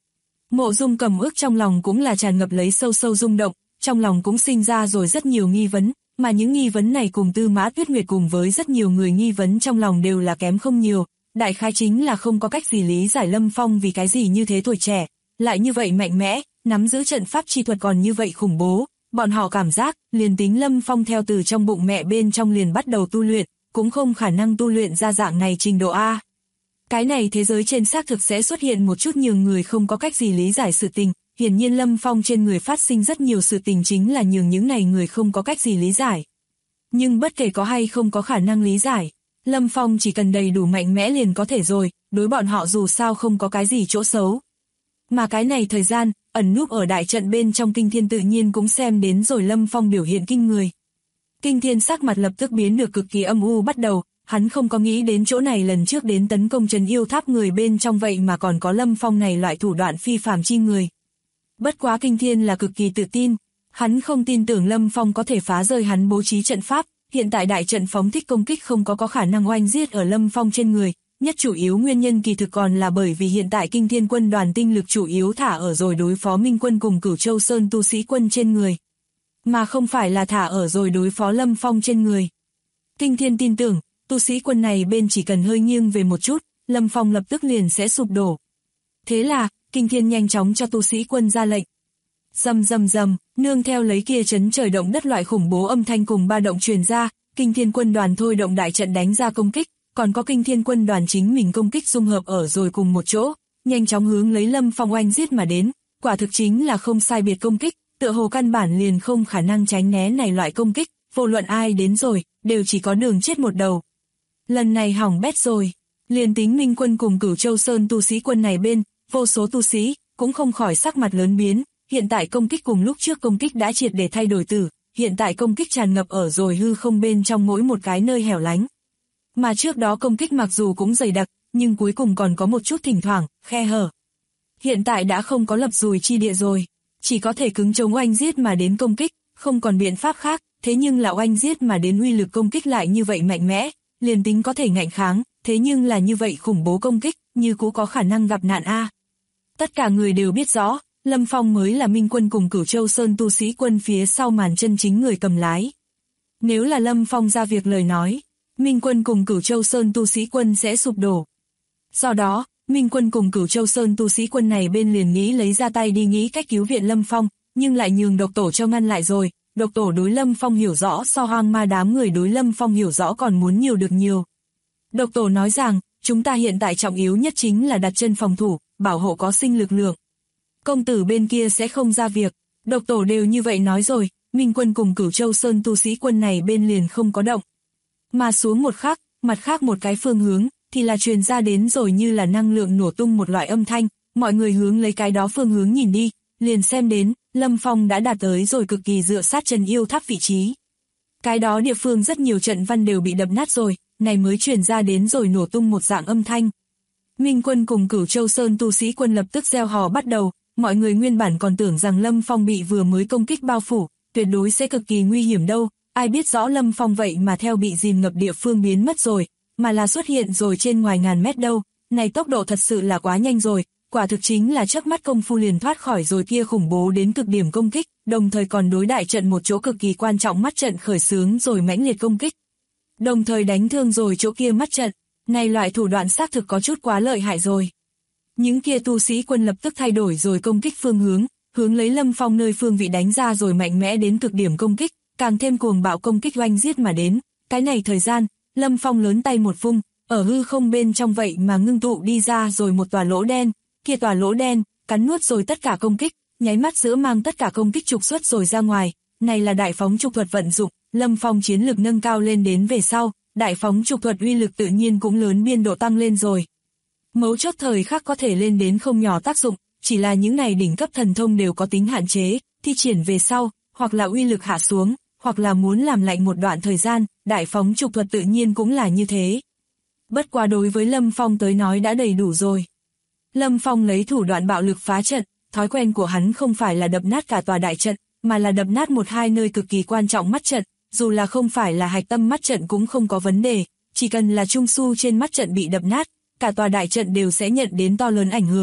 S2: Mộ Dung Cầm Ước trong lòng cũng là tràn ngập lấy sâu sâu rung động, trong lòng cũng sinh ra rồi rất nhiều nghi vấn, mà những nghi vấn này cùng Tư Mã Tuyết Nguyệt cùng với rất nhiều người nghi vấn trong lòng đều là kém không nhiều, đại khái chính là không có cách gì lý giải Lâm Phong vì cái gì như thế tuổi trẻ, lại như vậy mạnh mẽ, nắm giữ trận pháp chi thuật còn như vậy khủng bố, bọn họ cảm giác, liền tính Lâm Phong theo từ trong bụng mẹ bên trong liền bắt đầu tu luyện, cũng không khả năng tu luyện ra dạng này trình độ A. Cái này thế giới trên xác thực sẽ xuất hiện một chút nhiều người không có cách gì lý giải sự tình, hiển nhiên Lâm Phong trên người phát sinh rất nhiều sự tình chính là nhường những này người không có cách gì lý giải. Nhưng bất kể có hay không có khả năng lý giải, Lâm Phong chỉ cần đầy đủ mạnh mẽ liền có thể rồi, đối bọn họ dù sao không có cái gì chỗ xấu. Mà cái này thời gian, ẩn núp ở đại trận bên trong Kinh Thiên tự nhiên cũng xem đến rồi Lâm Phong biểu hiện kinh người. Kinh Thiên sắc mặt lập tức biến được cực kỳ âm u bắt đầu, hắn không có nghĩ đến chỗ này lần trước đến tấn công Trấn Yêu Tháp người bên trong vậy mà còn có Lâm Phong này loại thủ đoạn phi phàm chi người. Bất quá Kinh Thiên là cực kỳ tự tin, hắn không tin tưởng Lâm Phong có thể phá rơi hắn bố trí trận pháp, hiện tại đại trận phóng thích công kích không có khả năng oanh giết ở Lâm Phong trên người, nhất chủ yếu nguyên nhân kỳ thực còn là bởi vì hiện tại Kinh Thiên quân đoàn tinh lực chủ yếu thả ở rồi đối phó Minh quân cùng Cửu Châu Sơn tu sĩ quân trên người, mà không phải là thả ở rồi đối phó Lâm Phong trên người. Kinh Thiên tin tưởng, tu sĩ quân này bên chỉ cần hơi nghiêng về một chút, Lâm Phong lập tức liền sẽ sụp đổ. Thế là, Kinh Thiên nhanh chóng cho tu sĩ quân ra lệnh. Rầm rầm rầm, nương theo lấy kia chấn trời động đất loại khủng bố âm thanh cùng ba động truyền ra, Kinh Thiên quân đoàn thôi động đại trận đánh ra công kích, còn có Kinh Thiên quân đoàn chính mình công kích dung hợp ở rồi cùng một chỗ, nhanh chóng hướng lấy Lâm Phong oanh giết mà đến, quả thực chính là không sai biệt công kích, tựa hồ căn bản liền không khả năng tránh né này loại công kích, vô luận ai đến rồi, đều chỉ có đường chết một đầu. Lần này hỏng bét rồi, liền tính Minh quân cùng Cửu Châu Sơn tu sĩ quân này bên, vô số tu sĩ, cũng không khỏi sắc mặt lớn biến, hiện tại công kích cùng lúc trước công kích đã triệt để thay đổi từ, hiện tại công kích tràn ngập ở rồi hư không bên trong mỗi một cái nơi hẻo lánh. Mà trước đó công kích mặc dù cũng dày đặc, nhưng cuối cùng còn có một chút thỉnh thoảng, khe hở. Hiện tại đã không có lập dùi chi địa rồi, chỉ có thể cứng chống oanh giết mà đến công kích, không còn biện pháp khác, thế nhưng là oanh giết mà đến uy lực công kích lại như vậy mạnh mẽ, liền tính có thể ngạnh kháng, thế nhưng là như vậy khủng bố công kích, như cũng có khả năng gặp nạn A. Tất cả người đều biết rõ, Lâm Phong mới là Minh quân cùng Cửu Châu Sơn tu sĩ quân phía sau màn chân chính người cầm lái. Nếu là Lâm Phong ra việc lời nói, Minh quân cùng Cửu Châu Sơn tu sĩ quân sẽ sụp đổ. Do đó, Minh quân cùng Cửu Châu Sơn tu sĩ quân này bên liền nghĩ lấy ra tay đi nghĩ cách cứu viện Lâm Phong, nhưng lại nhường độc tổ cho ngăn lại rồi, độc tổ đối Lâm Phong hiểu rõ so hoang ma đám người đối Lâm Phong hiểu rõ còn muốn nhiều được nhiều. Độc tổ nói rằng, chúng ta hiện tại trọng yếu nhất chính là đặt chân phòng thủ, bảo hộ có sinh lực lượng. Công tử bên kia sẽ không ra việc, độc tổ đều như vậy nói rồi, Minh quân cùng Cửu Châu Sơn tu sĩ quân này bên liền không có động. Mà xuống một khắc, mặt khác một cái phương hướng, thì là truyền ra đến rồi như là năng lượng nổ tung một loại âm thanh, mọi người hướng lấy cái đó phương hướng nhìn đi, liền xem đến, Lâm Phong đã đạt tới rồi cực kỳ dựa sát Trấn Yêu Tháp vị trí. Cái đó địa phương rất nhiều trận văn đều bị đập nát rồi, này mới truyền ra đến rồi nổ tung một dạng âm thanh. Minh quân cùng Cửu Châu Sơn tu sĩ quân lập tức reo hò bắt đầu, mọi người nguyên bản còn tưởng rằng Lâm Phong bị vừa mới công kích bao phủ, tuyệt đối sẽ cực kỳ nguy hiểm đâu, ai biết rõ Lâm Phong vậy mà theo bị dìm ngập địa phương biến mất rồi, mà là xuất hiện rồi trên ngoài ngàn mét đâu, này tốc độ thật sự là quá nhanh rồi, quả thực chính là chớp mắt công phu liền thoát khỏi rồi kia khủng bố đến cực điểm công kích, đồng thời còn đối đại trận một chỗ cực kỳ quan trọng mắt trận khởi xướng rồi mãnh liệt công kích. Đồng thời đánh thương rồi chỗ kia mắt trận, này loại thủ đoạn xác thực có chút quá lợi hại rồi. Những kia tu sĩ quân lập tức thay đổi rồi công kích phương hướng, hướng lấy Lâm Phong nơi phương vị đánh ra rồi mạnh mẽ đến cực điểm công kích, càng thêm cuồng bạo công kích oanh giết mà đến. Cái này thời gian, Lâm Phong lớn tay một vung, ở hư không bên trong vậy mà ngưng tụ đi ra rồi một tòa lỗ đen, kia tòa lỗ đen, cắn nuốt rồi tất cả công kích, nháy mắt giữa mang tất cả công kích trục xuất rồi ra ngoài, này là đại phóng trục thuật vận dụng, Lâm Phong chiến lực nâng cao lên đến về sau, đại phóng trục thuật uy lực tự nhiên cũng lớn biên độ tăng lên rồi. Mấu chốt thời khắc có thể lên đến không nhỏ tác dụng, chỉ là những này đỉnh cấp thần thông đều có tính hạn chế, thi triển về sau, hoặc là uy lực hạ xuống, hoặc là muốn làm lạnh một đoạn thời gian, đại phóng trục thuật tự nhiên cũng là như thế. Bất quá đối với Lâm Phong tới nói đã đầy đủ rồi. Lâm Phong lấy thủ đoạn bạo lực phá trận, thói quen của hắn không phải là đập nát cả tòa đại trận, mà là đập nát một hai nơi cực kỳ quan trọng mắt trận, dù là không phải là hạch tâm mắt trận cũng không có vấn đề, chỉ cần là trung su trên mắt trận bị đập nát, cả tòa đại trận đều sẽ nhận đến to lớn ảnh hưởng,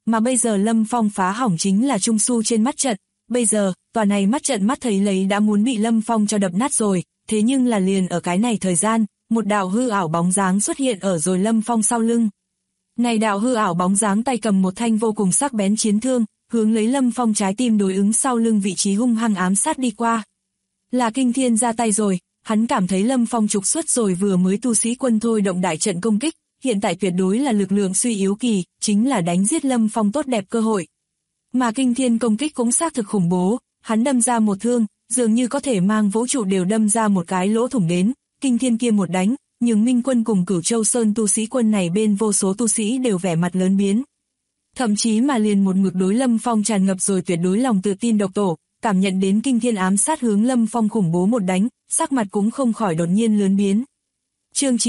S2: mà bây giờ Lâm Phong phá hỏng chính là trung su trên mắt trận. Bây giờ, tòa này mắt trận mắt thấy lấy đã muốn bị Lâm Phong cho đập nát rồi, thế nhưng là liền ở cái này thời gian, một đạo hư ảo bóng dáng xuất hiện ở rồi Lâm Phong sau lưng. Này đạo hư ảo bóng dáng tay cầm một thanh vô cùng sắc bén chiến thương, hướng lấy Lâm Phong trái tim đối ứng sau lưng vị trí hung hăng ám sát đi qua. Là Kinh Thiên ra tay rồi, hắn cảm thấy Lâm Phong trục xuất rồi vừa mới tu sĩ quân thôi động đại trận công kích, hiện tại tuyệt đối là lực lượng suy yếu kỳ, chính là đánh giết Lâm Phong tốt đẹp cơ hội. Mà Kinh Thiên công kích cũng xác thực khủng bố, hắn đâm ra một thương, dường như có thể mang vũ trụ đều đâm ra một cái lỗ thủng đến, Kinh Thiên kia một đánh, nhưng Minh Quân cùng Cửu Châu Sơn tu sĩ quân này bên vô số tu sĩ đều vẻ mặt lớn biến. Thậm chí mà liền một ngực đối Lâm Phong tràn ngập rồi tuyệt đối lòng tự tin độc tổ, cảm nhận đến Kinh Thiên ám sát hướng Lâm Phong khủng bố một đánh, sắc mặt cũng không khỏi đột nhiên lớn biến. Chương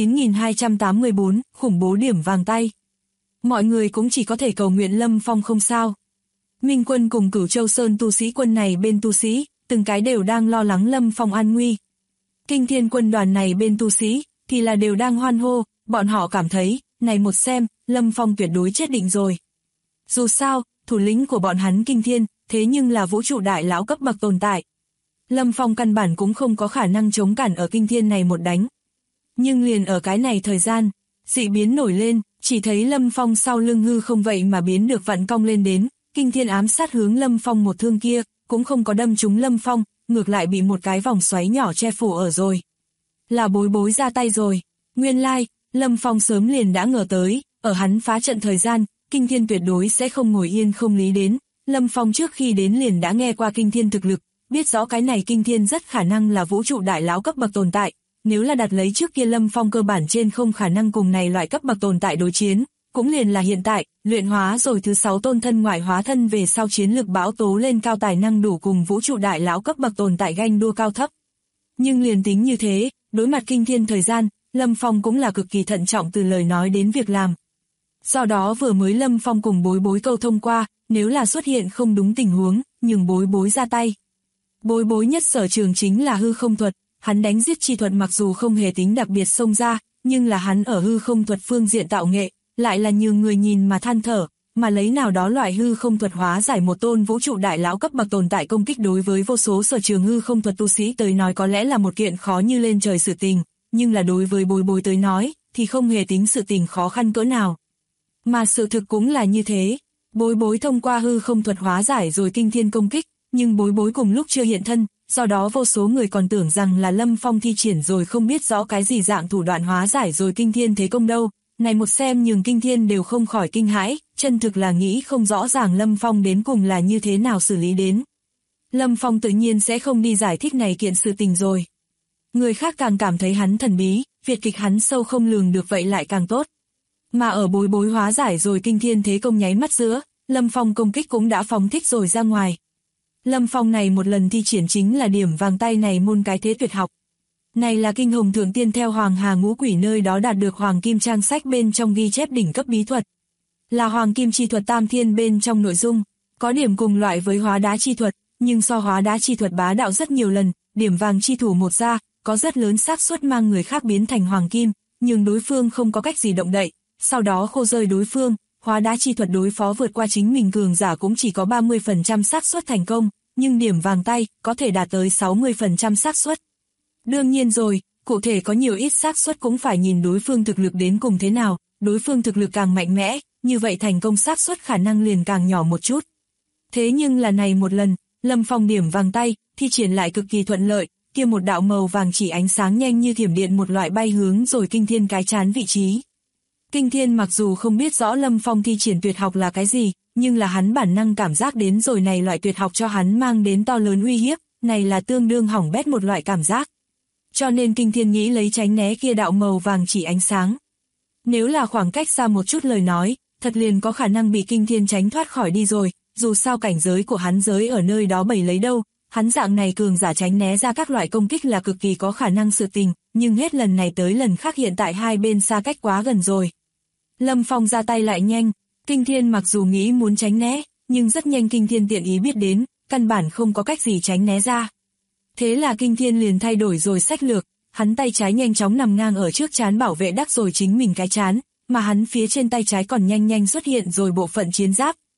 S2: 9284, khủng bố điểm vàng tay. Mọi người cũng chỉ có thể cầu nguyện Lâm Phong không sao. Minh Quân cùng Cửu Châu Sơn tu sĩ quân này bên tu sĩ, từng cái đều đang lo lắng Lâm Phong an nguy. Kinh Thiên quân đoàn này bên tu sĩ, thì là đều đang hoan hô, bọn họ cảm thấy, này một xem, Lâm Phong tuyệt đối chết định rồi. Dù sao, thủ lĩnh của bọn hắn Kinh Thiên, thế nhưng là vũ trụ đại lão cấp bậc tồn tại. Lâm Phong căn bản cũng không có khả năng chống cản ở Kinh Thiên này một đánh. Nhưng liền ở cái này thời gian, dị biến nổi lên, chỉ thấy Lâm Phong sau lưng hư không vậy mà biến được vặn cong lên đến, Kinh Thiên ám sát hướng Lâm Phong một thương kia, cũng không có đâm trúng Lâm Phong, ngược lại bị một cái vòng xoáy nhỏ che phủ ở rồi. Là Bối Bối ra tay rồi. Nguyên lai, Lâm Phong sớm liền đã ngờ tới, ở hắn phá trận thời gian, Kinh Thiên tuyệt đối sẽ không ngồi yên không lý đến. Lâm Phong trước khi đến liền đã nghe qua Kinh Thiên thực lực, biết rõ cái này Kinh Thiên rất khả năng là vũ trụ đại lão cấp bậc tồn tại. Nếu là đặt lấy trước kia Lâm Phong cơ bản trên không khả năng cùng này loại cấp bậc tồn tại đối chiến, cũng liền là hiện tại, luyện hóa rồi thứ 6 tôn thân ngoại hóa thân về sau chiến lực bão tố lên cao tài năng đủ cùng vũ trụ đại lão cấp bậc tồn tại ganh đua cao thấp. Nhưng liền tính như thế, đối mặt Kinh Thiên thời gian, Lâm Phong cũng là cực kỳ thận trọng từ lời nói đến việc làm. Do đó vừa mới Lâm Phong cùng Bối Bối câu thông qua, nếu là xuất hiện không đúng tình huống, nhưng Bối Bối ra tay. Bối Bối nhất sở trường chính là hư không thuật, hắn đánh giết chi thuật mặc dù không hề tính đặc biệt xông ra, nhưng là hắn ở hư không thuật phương diện tạo nghệ, lại là nhiều người nhìn mà than thở, mà lấy nào đó loại hư không thuật hóa giải một tôn vũ trụ đại lão cấp bậc tồn tại công kích đối với vô số sở trường hư không thuật tu sĩ tới nói có lẽ là một kiện khó như lên trời sự tình, nhưng là đối với Bối Bối tới nói, thì không hề tính sự tình khó khăn cỡ nào. Mà sự thực cũng là như thế, Bối Bối thông qua hư không thuật hóa giải rồi Kinh Thiên công kích, nhưng Bối Bối cùng lúc chưa hiện thân, do đó vô số người còn tưởng rằng là Lâm Phong thi triển rồi không biết rõ cái gì dạng thủ đoạn hóa giải rồi Kinh Thiên thế công đâu. Này một xem nhường Kinh Thiên đều không khỏi kinh hãi, chân thực là nghĩ không rõ ràng Lâm Phong đến cùng là như thế nào xử lý đến. Lâm Phong tự nhiên sẽ không đi giải thích này kiện sự tình rồi. Người khác càng cảm thấy hắn thần bí, việt kịch hắn sâu không lường được vậy lại càng tốt. Mà ở Bối Bối hóa giải rồi Kinh Thiên thế công nháy mắt giữa, Lâm Phong công kích cũng đã phóng thích rồi ra ngoài. Lâm Phong này một lần thi triển chính là điểm vàng tay này môn cái thế tuyệt học. Này là Kinh Hồng Thượng Tiên theo Hoàng Hà Ngũ Quỷ nơi đó đạt được Hoàng Kim trang sách bên trong ghi chép đỉnh cấp bí thuật. Là Hoàng Kim chi thuật tam thiên bên trong nội dung, có điểm cùng loại với hóa đá chi thuật, nhưng so hóa đá chi thuật bá đạo rất nhiều lần, điểm vàng chi thủ một ra, có rất lớn xác suất mang người khác biến thành Hoàng Kim, nhưng đối phương không có cách gì động đậy, sau đó khô rơi đối phương, hóa đá chi thuật đối phó vượt qua chính mình cường giả cũng chỉ có 30% xác suất thành công, nhưng điểm vàng tay có thể đạt tới 60% xác suất. Đương nhiên rồi, cụ thể có nhiều ít xác suất cũng phải nhìn đối phương thực lực đến cùng thế nào, đối phương thực lực càng mạnh mẽ, như vậy thành công xác suất khả năng liền càng nhỏ một chút. Thế nhưng là này một lần, Lâm Phong điểm vàng tay, thi triển lại cực kỳ thuận lợi, kia một đạo màu vàng chỉ ánh sáng nhanh như thiểm điện một loại bay hướng rồi Kinh Thiên cái chán vị trí. Kinh Thiên mặc dù không biết rõ Lâm Phong thi triển tuyệt học là cái gì, nhưng là hắn bản năng cảm giác đến rồi này loại tuyệt học cho hắn mang đến to lớn uy hiếp, này là tương đương hỏng bét một loại cảm giác. Cho nên Kinh Thiên nghĩ lấy tránh né kia đạo màu vàng chỉ ánh sáng. Nếu là khoảng cách xa một chút lời nói, thật liền có khả năng bị Kinh Thiên tránh thoát khỏi đi rồi, dù sao cảnh giới của hắn giới ở nơi đó bày lấy đâu, hắn dạng này cường giả tránh né ra các loại công kích là cực kỳ có khả năng sự tình, nhưng hết lần này tới lần khác hiện tại hai bên xa cách quá gần rồi. Lâm Phong ra tay lại nhanh, Kinh Thiên mặc dù nghĩ muốn tránh né, nhưng rất nhanh Kinh Thiên tiện ý biết đến, căn bản không có cách gì tránh né ra. Thế là Kinh Thiên liền thay đổi rồi sách lược, hắn tay trái nhanh chóng nằm ngang ở trước trán bảo vệ đắc rồi chính mình cái trán, mà hắn phía trên tay trái còn nhanh nhanh xuất hiện rồi bộ phận chiến giáp,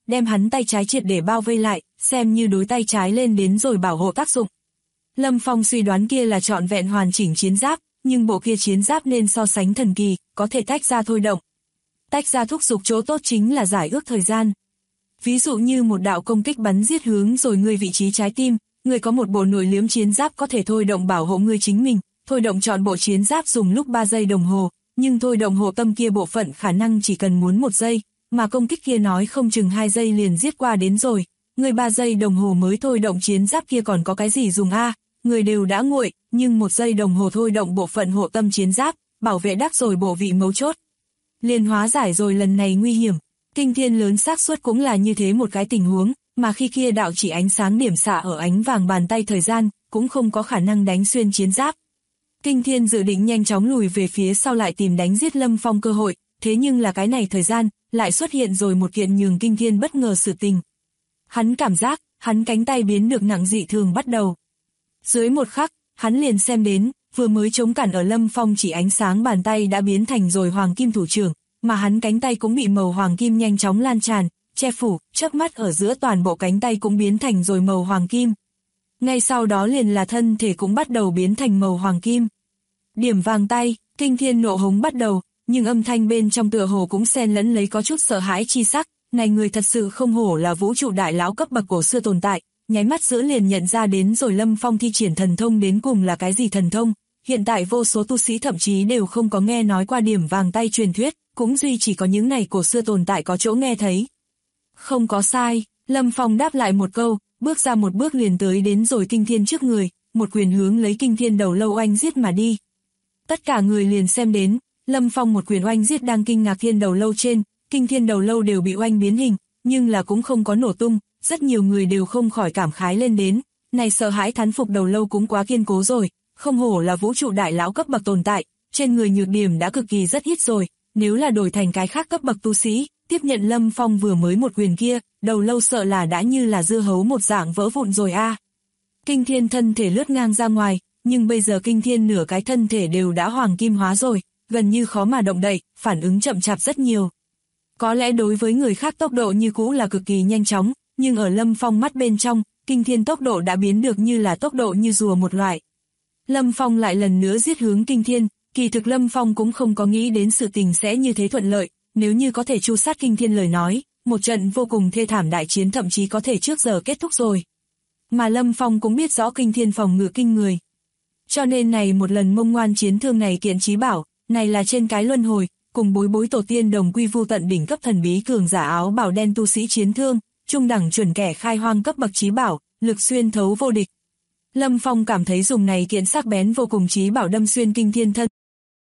S2: đem hắn tay trái triệt để bao vây lại, xem như đối tay trái lên đến rồi bảo hộ tác dụng. Lâm Phong suy đoán kia là trọn vẹn hoàn chỉnh chiến giáp, nhưng bộ kia chiến giáp nên so sánh thần kỳ, có thể tách ra thôi động. Tách ra thúc giục chỗ tốt chính là giải ước thời gian. Ví dụ như một đạo công kích bắn giết hướng rồi ngươi vị trí trái tim, ngươi có một bộ nổi liếm chiến giáp có thể thôi động bảo hộ ngươi chính mình, thôi động chọn bộ chiến giáp dùng lúc 3 giây đồng hồ, nhưng thôi động hộ tâm kia bộ phận khả năng chỉ cần muốn 1 giây, mà công kích kia nói không chừng 2 giây liền giết qua đến rồi, ngươi 3 giây đồng hồ mới thôi động chiến giáp kia còn có cái gì dùng a? Người đều đã nguội, nhưng 1 giây đồng hồ thôi động bộ phận hộ tâm chiến giáp, bảo vệ đắc rồi bộ vị mấu chốt. Liền hóa giải rồi lần này nguy hiểm. Kinh thiên lớn xác suất cũng là như thế một cái tình huống, mà khi kia đạo chỉ ánh sáng điểm xạ ở ánh vàng bàn tay thời gian, cũng không có khả năng đánh xuyên chiến giáp. Kinh thiên dự định nhanh chóng lùi về phía sau lại tìm đánh giết Lâm Phong cơ hội, thế nhưng là cái này thời gian, lại xuất hiện rồi một kiện nhường kinh thiên bất ngờ sự tình. Hắn cảm giác, hắn cánh tay biến được nặng dị thường bắt đầu. Dưới một khắc, hắn liền xem đến, vừa mới chống cản ở Lâm Phong chỉ ánh sáng bàn tay đã biến thành rồi hoàng kim thủ trưởng, mà hắn cánh tay cũng bị màu hoàng kim nhanh chóng lan tràn, che phủ, chớp mắt ở giữa toàn bộ cánh tay cũng biến thành rồi màu hoàng kim. Ngay sau đó liền là thân thể cũng bắt đầu biến thành màu hoàng kim. Điểm vàng tay, kinh thiên nộ hống bắt đầu, nhưng âm thanh bên trong tựa hồ cũng xen lẫn lấy có chút sợ hãi chi sắc, này người thật sự không hổ là vũ trụ đại lão cấp bậc cổ xưa tồn tại, nháy mắt giữa liền nhận ra đến rồi Lâm Phong thi triển thần thông đến cùng là cái gì thần thông. Hiện tại vô số tu sĩ thậm chí đều không có nghe nói qua điểm vàng tay truyền thuyết, cũng duy chỉ có những này cổ xưa tồn tại có chỗ nghe thấy. Không có sai, Lâm Phong đáp lại một câu, bước ra một bước liền tới đến rồi kinh thiên trước người, một quyền hướng lấy kinh thiên đầu lâu oanh giết mà đi. Tất cả người liền xem đến, Lâm Phong một quyền oanh giết đang kinh ngạc thiên đầu lâu trên, kinh thiên đầu lâu đều bị oanh biến hình, nhưng là cũng không có nổ tung, rất nhiều người đều không khỏi cảm khái lên đến, này sợ hãi thán phục đầu lâu cũng quá kiên cố rồi. Không hổ là vũ trụ đại lão cấp bậc tồn tại, trên người nhược điểm đã cực kỳ rất ít rồi, nếu là đổi thành cái khác cấp bậc tu sĩ, tiếp nhận Lâm Phong vừa mới một quyền kia, đầu lâu sợ là đã như là dưa hấu một dạng vỡ vụn rồi a. Kinh thiên thân thể lướt ngang ra ngoài, nhưng bây giờ kinh thiên nửa cái thân thể đều đã hoàng kim hóa rồi, gần như khó mà động đậy, phản ứng chậm chạp rất nhiều. Có lẽ đối với người khác tốc độ như cũ là cực kỳ nhanh chóng, nhưng ở Lâm Phong mắt bên trong, kinh thiên tốc độ đã biến được như là tốc độ như rùa một loại. Lâm Phong lại lần nữa giết hướng kinh thiên, kỳ thực Lâm Phong cũng không có nghĩ đến sự tình sẽ như thế thuận lợi, nếu như có thể tru sát kinh thiên lời nói, một trận vô cùng thê thảm đại chiến thậm chí có thể trước giờ kết thúc rồi. Mà Lâm Phong cũng biết rõ kinh thiên phòng ngự kinh người. Cho nên này một lần mông ngoan chiến thương này kiện chí bảo, này là trên cái luân hồi, cùng bối bối tổ tiên đồng quy vu tận đỉnh cấp thần bí cường giả áo bào đen tu sĩ chiến thương, trung đẳng chuẩn kẻ khai hoang cấp bậc chí bảo, lực xuyên thấu vô địch. Lâm Phong cảm thấy dùng này kiện sắc bén vô cùng chí bảo đâm xuyên kinh thiên thân.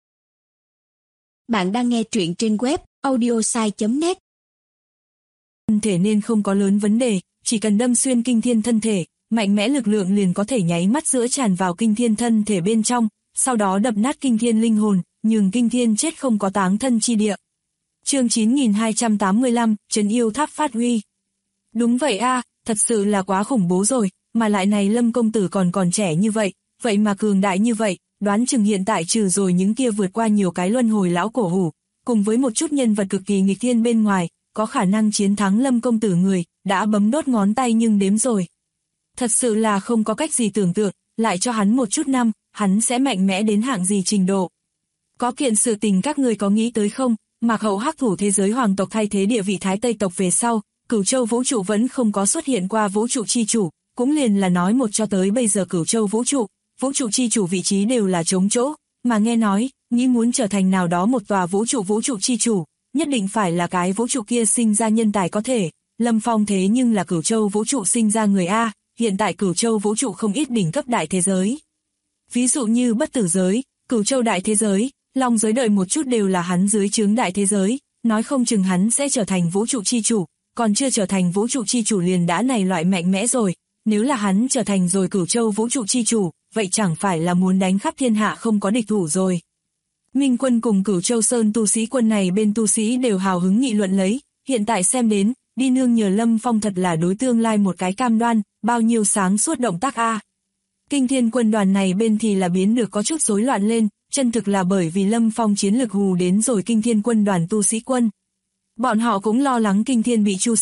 S3: Bạn đang nghe truyện trên web audiosai.net.
S2: Thân thể nên không có lớn vấn đề, chỉ cần đâm xuyên kinh thiên thân thể, mạnh mẽ lực lượng liền có thể nháy mắt giữa tràn vào kinh thiên thân thể bên trong, sau đó đập nát kinh thiên linh hồn, nhường kinh thiên chết không có táng thân chi địa. Chương 9285, Trấn Yêu Tháp phát huy. Đúng vậy a, thật sự là quá khủng bố rồi, mà lại này Lâm công tử còn trẻ như vậy, vậy mà cường đại như vậy, đoán chừng hiện tại trừ rồi những kia vượt qua nhiều cái luân hồi lão cổ hủ, cùng với một chút nhân vật cực kỳ nghịch thiên bên ngoài, có khả năng chiến thắng Lâm công tử người, đã bấm đốt ngón tay nhưng đếm rồi. Thật sự là không có cách gì tưởng tượng, lại cho hắn một chút năm, hắn sẽ mạnh mẽ đến hạng gì trình độ. Có kiện sự tình các người có nghĩ tới không, Mạc Hậu hắc thủ thế giới hoàng tộc thay thế địa vị Thái Tây tộc về sau, Cửu Châu vũ trụ vẫn không có xuất hiện qua vũ trụ chi chủ, cũng liền là nói một cho tới bây giờ Cửu Châu vũ trụ chi chủ vị trí đều là trống chỗ, mà nghe nói, nghĩ muốn trở thành nào đó một tòa vũ trụ chi chủ, nhất định phải là cái vũ trụ kia sinh ra nhân tài có thể. Lâm Phong thế nhưng là Cửu Châu vũ trụ sinh ra người a, hiện tại Cửu Châu vũ trụ không ít đỉnh cấp đại thế giới. Ví dụ như Bất Tử giới, Cửu Châu đại thế giới, Long giới đợi một chút đều là hắn dưới trướng đại thế giới, nói không chừng hắn sẽ trở thành vũ trụ chi chủ, còn chưa trở thành vũ trụ chi chủ liền đã này loại mạnh mẽ rồi, nếu là hắn trở thành rồi Cửu Châu vũ trụ chi chủ, vậy chẳng phải là muốn đánh khắp thiên hạ không có địch thủ rồi. Minh Quân cùng Cửu Châu Sơn tu sĩ quân này bên tu sĩ đều hào hứng nghị luận lấy, hiện tại xem đến, đi nương nhờ Lâm Phong thật là đối tương lai một cái cam đoan, bao nhiêu sáng suốt động tác a. Kinh thiên quân đoàn này bên thì là biến được có chút rối loạn lên, chân thực là bởi vì Lâm Phong chiến lực hù đến rồi kinh thiên quân đoàn tu sĩ quân. Bọn họ cũng lo lắng kinh thiên bị tru sát,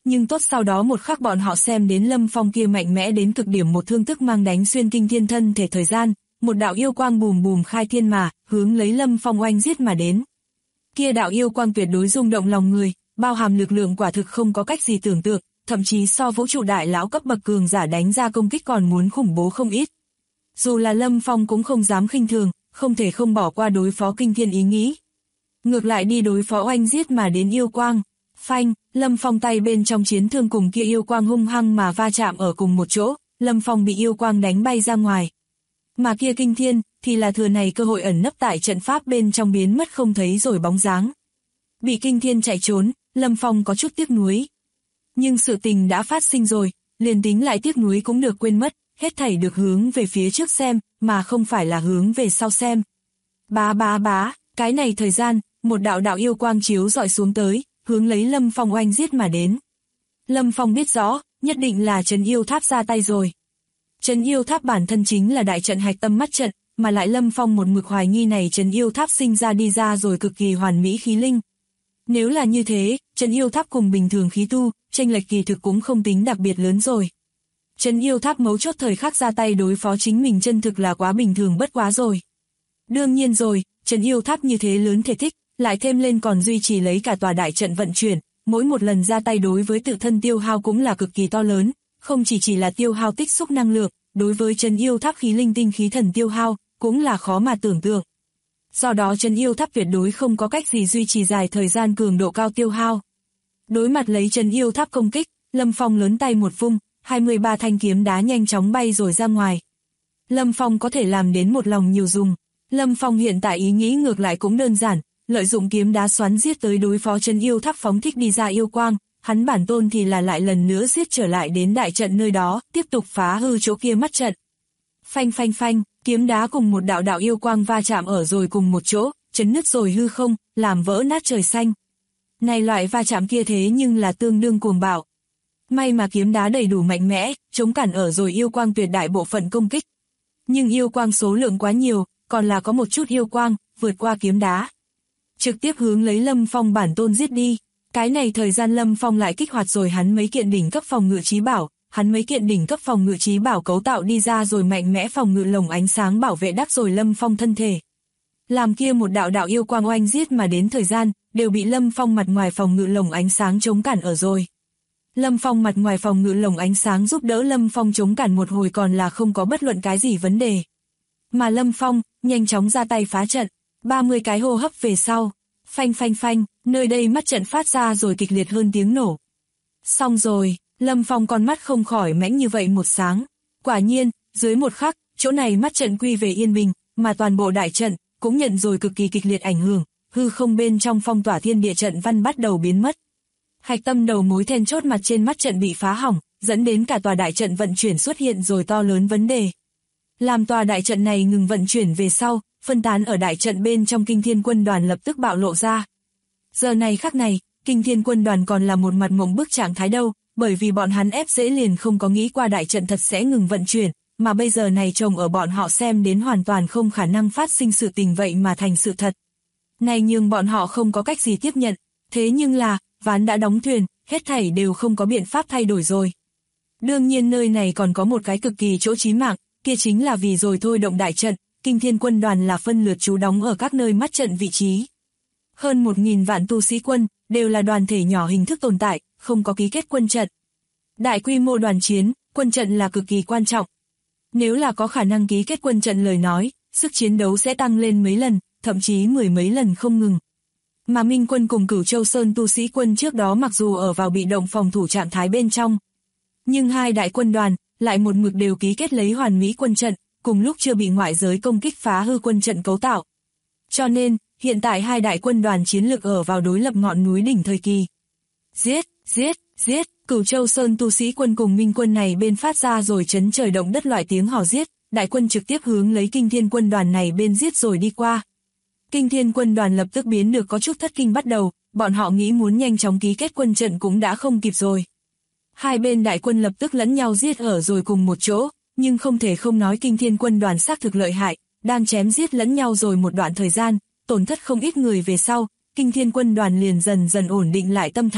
S2: nhưng tốt sau đó một khắc bọn họ xem đến Lâm Phong kia mạnh mẽ đến cực điểm, một thương tức mang đánh xuyên kinh thiên thân thể thời gian, một đạo yêu quang bùm bùm khai thiên mà, hướng lấy Lâm Phong oanh giết mà đến. Kia đạo yêu quang tuyệt đối rung động lòng người, bao hàm lực lượng quả thực không có cách gì tưởng tượng, thậm chí so vũ trụ đại lão cấp bậc cường giả đánh ra công kích còn muốn khủng bố không ít. Dù là Lâm Phong cũng không dám khinh thường, không thể không bỏ qua đối phó kinh thiên ý nghĩ. Ngược lại đi đối phó oanh giết mà đến yêu quang. Phanh, Lâm Phong tay bên trong chiến thương cùng kia yêu quang hung hăng mà va chạm ở cùng một chỗ, Lâm Phong bị yêu quang đánh bay ra ngoài. Mà kia kinh thiên, thì là thừa này cơ hội ẩn nấp tại trận pháp bên trong biến mất không thấy rồi bóng dáng. Bị kinh thiên chạy trốn, Lâm Phong có chút tiếc nuối. Nhưng sự tình đã phát sinh rồi, liền tính lại tiếc nuối cũng được quên mất, hết thảy được hướng về phía trước xem, mà không phải là hướng về sau xem. Bá bá bá, cái này thời gian, một đạo đạo yêu quang chiếu dọi xuống tới, hướng lấy Lâm Phong oanh giết mà đến. Lâm Phong biết rõ, nhất định là Trấn Yêu Tháp ra tay rồi. Trấn Yêu Tháp bản thân chính là đại trận hạch tâm mắt trận, mà lại Lâm Phong một mực hoài nghi này Trấn Yêu Tháp sinh ra đi ra rồi cực kỳ hoàn mỹ khí linh. Nếu là như thế, Trấn Yêu Tháp cùng bình thường khí tu, chênh lệch kỳ thực cũng không tính đặc biệt lớn rồi. Trấn Yêu Tháp mấu chốt thời khắc ra tay đối phó chính mình chân thực là quá bình thường bất quá rồi. Đương nhiên rồi, Trấn Yêu Tháp như thế lớn thể tích, lại thêm lên còn duy trì lấy cả tòa đại trận vận chuyển, mỗi một lần ra tay đối với tự thân tiêu hao cũng là cực kỳ to lớn, không chỉ là tiêu hao tích xúc năng lượng, đối với Trấn Yêu Tháp khí linh tinh khí thần tiêu hao, cũng là khó mà tưởng tượng. Do đó Trấn Yêu Tháp tuyệt đối không có cách gì duy trì dài thời gian cường độ cao tiêu hao. Đối mặt lấy Trấn Yêu Tháp công kích, Lâm Phong lớn tay một vung, 23 thanh kiếm đá nhanh chóng bay rồi ra ngoài. Lâm Phong có thể làm đến một lòng nhiều dùng. Lâm Phong hiện tại ý nghĩ ngược lại cũng đơn giản, lợi dụng kiếm đá xoắn giết tới đối phó Trấn Yêu Tháp phóng thích đi ra yêu quang, hắn bản tôn thì là lại lần nữa giết trở lại đến đại trận nơi đó, tiếp tục phá hư chỗ kia mắt trận. Phanh phanh phanh, kiếm đá cùng một đạo đạo yêu quang va chạm ở rồi cùng một chỗ, chấn nứt rồi hư không, làm vỡ nát trời xanh. Này loại va chạm kia thế nhưng là tương đương cuồng bạo. May mà kiếm đá đầy đủ mạnh mẽ, chống cản ở rồi yêu quang tuyệt đại bộ phận công kích. Nhưng yêu quang số lượng quá nhiều, còn là có một chút yêu quang, vượt qua kiếm đá. Trực tiếp hướng lấy Lâm Phong bản tôn giết đi. Cái này thời gian Lâm Phong lại kích hoạt rồi hắn mấy kiện đỉnh cấp phòng ngự trí bảo, hắn mấy kiện đỉnh cấp phòng ngự trí bảo cấu tạo đi ra rồi mạnh mẽ phòng ngự lồng ánh sáng bảo vệ đắc rồi Lâm Phong thân thể. Làm kia một đạo đạo yêu quang oanh giết mà đến thời gian, đều bị Lâm Phong mặt ngoài phòng ngự lồng ánh sáng chống cản ở rồi. Lâm Phong mặt ngoài phòng ngự lồng ánh sáng giúp đỡ Lâm Phong chống cản một hồi còn là không có bất luận cái gì vấn đề. Mà Lâm Phong, nhanh chóng ra tay phá trận, 30 cái hô hấp về sau, phanh phanh phanh, nơi đây mắt trận phát ra rồi kịch liệt hơn tiếng nổ. Xong rồi, Lâm Phong con mắt không khỏi mãnh như vậy một sáng. Quả nhiên, dưới một khắc, chỗ này mắt trận quy về yên bình, mà toàn bộ đại trận cũng nhận rồi cực kỳ kịch liệt ảnh hưởng, hư không bên trong phong tỏa thiên địa trận văn bắt đầu biến mất. Hạch tâm đầu mối then chốt mặt trên mắt trận bị phá hỏng, dẫn đến cả tòa đại trận vận chuyển xuất hiện rồi to lớn vấn đề. Làm tòa đại trận này ngừng vận chuyển về sau, phân tán ở đại trận bên trong Kinh Thiên Quân Đoàn lập tức bạo lộ ra. Giờ này khắc này, Kinh Thiên Quân Đoàn còn là một mặt mộng bức trạng thái đâu, bởi vì bọn hắn ép dễ liền không có nghĩ qua đại trận thật sẽ ngừng vận chuyển, mà bây giờ này trông ở bọn họ xem đến hoàn toàn không khả năng phát sinh sự tình vậy mà thành sự thật. Này nhưng bọn họ không có cách gì tiếp nhận, thế nhưng là, ván đã đóng thuyền, hết thảy đều không có biện pháp thay đổi rồi. Đương nhiên nơi này còn có một cái cực kỳ chỗ chí mạng, kia chính là vì rồi thôi động đại trận, Kinh Thiên Quân Đoàn là phân lượt trú đóng ở các nơi mắt trận vị trí. Hơn 1.000 vạn tu sĩ quân, đều là đoàn thể nhỏ hình thức tồn tại, không có ký kết quân trận. Đại quy mô đoàn chiến, quân trận là cực kỳ quan trọng. Nếu là có khả năng ký kết quân trận lời nói, sức chiến đấu sẽ tăng lên mấy lần, thậm chí 10 mấy lần không ngừng. Mà Minh quân cùng Cửu Châu Sơn tu sĩ quân trước đó mặc dù ở vào bị động phòng thủ trạng thái bên trong, nhưng hai đại quân đoàn lại một mực đều ký kết lấy hoàn mỹ quân trận, cùng lúc chưa bị ngoại giới công kích phá hư quân trận cấu tạo. Cho nên, hiện tại hai đại quân đoàn chiến lược ở vào đối lập ngọn núi đỉnh thời kỳ. Giết, giết, giết, Cửu Châu Sơn tu sĩ quân cùng Minh quân này bên phát ra rồi chấn trời động đất loại tiếng hò giết, đại quân trực tiếp hướng lấy Kinh Thiên Quân Đoàn này bên giết rồi đi qua. Kinh Thiên Quân Đoàn lập tức biến được có chút thất kinh bắt đầu, bọn họ nghĩ muốn nhanh chóng ký kết quân trận cũng đã không kịp rồi. Hai bên đại quân lập tức lẫn nhau giết ở rồi cùng một chỗ, nhưng không thể không nói Kinh Thiên Quân Đoàn xác thực lợi hại, đang chém giết lẫn nhau rồi một đoạn thời gian, tổn thất không ít người về sau, Kinh Thiên Quân Đoàn liền dần dần ổn định lại tâm thái,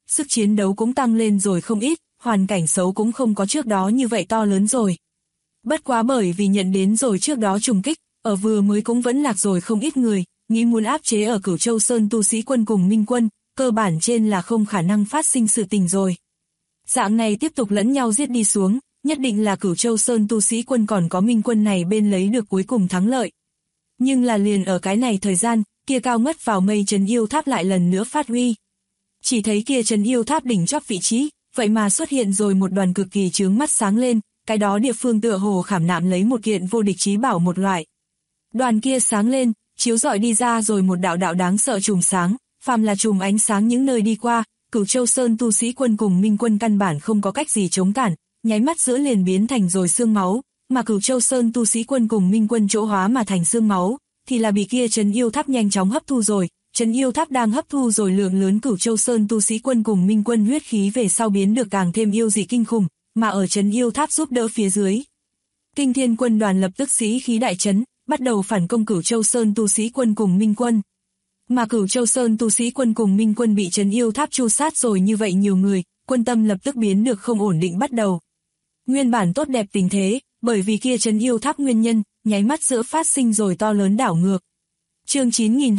S2: sức chiến đấu cũng tăng lên rồi không ít, hoàn cảnh xấu cũng không có trước đó như vậy to lớn rồi. Bất quá bởi vì nhận đến rồi trước đó trùng kích, ở vừa mới cũng vẫn lạc rồi không ít người, nghĩ muốn áp chế ở Cửu Châu Sơn tu sĩ quân cùng Minh quân, cơ bản trên là không khả năng phát sinh sự tình rồi. Dạng này tiếp tục lẫn nhau giết đi xuống, nhất định là Cửu Châu Sơn tu sĩ quân còn có Minh quân này bên lấy được cuối cùng thắng lợi. Nhưng là liền ở cái này thời gian, kia cao ngất vào mây trấn yêu tháp lại lần nữa phát huy. Chỉ thấy kia trấn yêu tháp đỉnh chóp vị trí, vậy mà xuất hiện rồi một đoàn cực kỳ chướng mắt sáng lên, cái đó địa phương tựa hồ khảm nạm lấy một kiện vô địch chí bảo một loại. Đoàn kia sáng lên, chiếu rọi đi ra rồi một đạo đạo đáng sợ chùm sáng, phàm là chùm ánh sáng những nơi đi qua, Cửu Châu Sơn tu sĩ quân cùng Minh quân căn bản không có cách gì chống cản, nháy mắt giữa liền biến thành rồi xương máu, mà Cửu Châu Sơn tu sĩ quân cùng Minh quân chỗ hóa mà thành xương máu, thì là bị kia trấn yêu tháp nhanh chóng hấp thu rồi. Trấn yêu tháp đang hấp thu rồi lượng lớn Cửu Châu Sơn tu sĩ quân cùng Minh quân huyết khí về sau biến được càng thêm yêu dị kinh khủng, mà ở trấn yêu tháp giúp đỡ phía dưới. Kinh Thiên quân đoàn lập tức sĩ khí đại trấn, bắt đầu phản công Cửu Châu Sơn tu sĩ quân cùng Minh quân. Mà Cửu Châu Sơn tu sĩ quân cùng Minh quân bị trấn yêu tháp tru sát rồi như vậy nhiều người, quân tâm lập tức biến được không ổn định bắt đầu. Nguyên bản tốt đẹp tình thế, bởi vì kia trấn yêu tháp nguyên nhân, nháy mắt giữa phát sinh rồi to lớn đảo ngược. Chương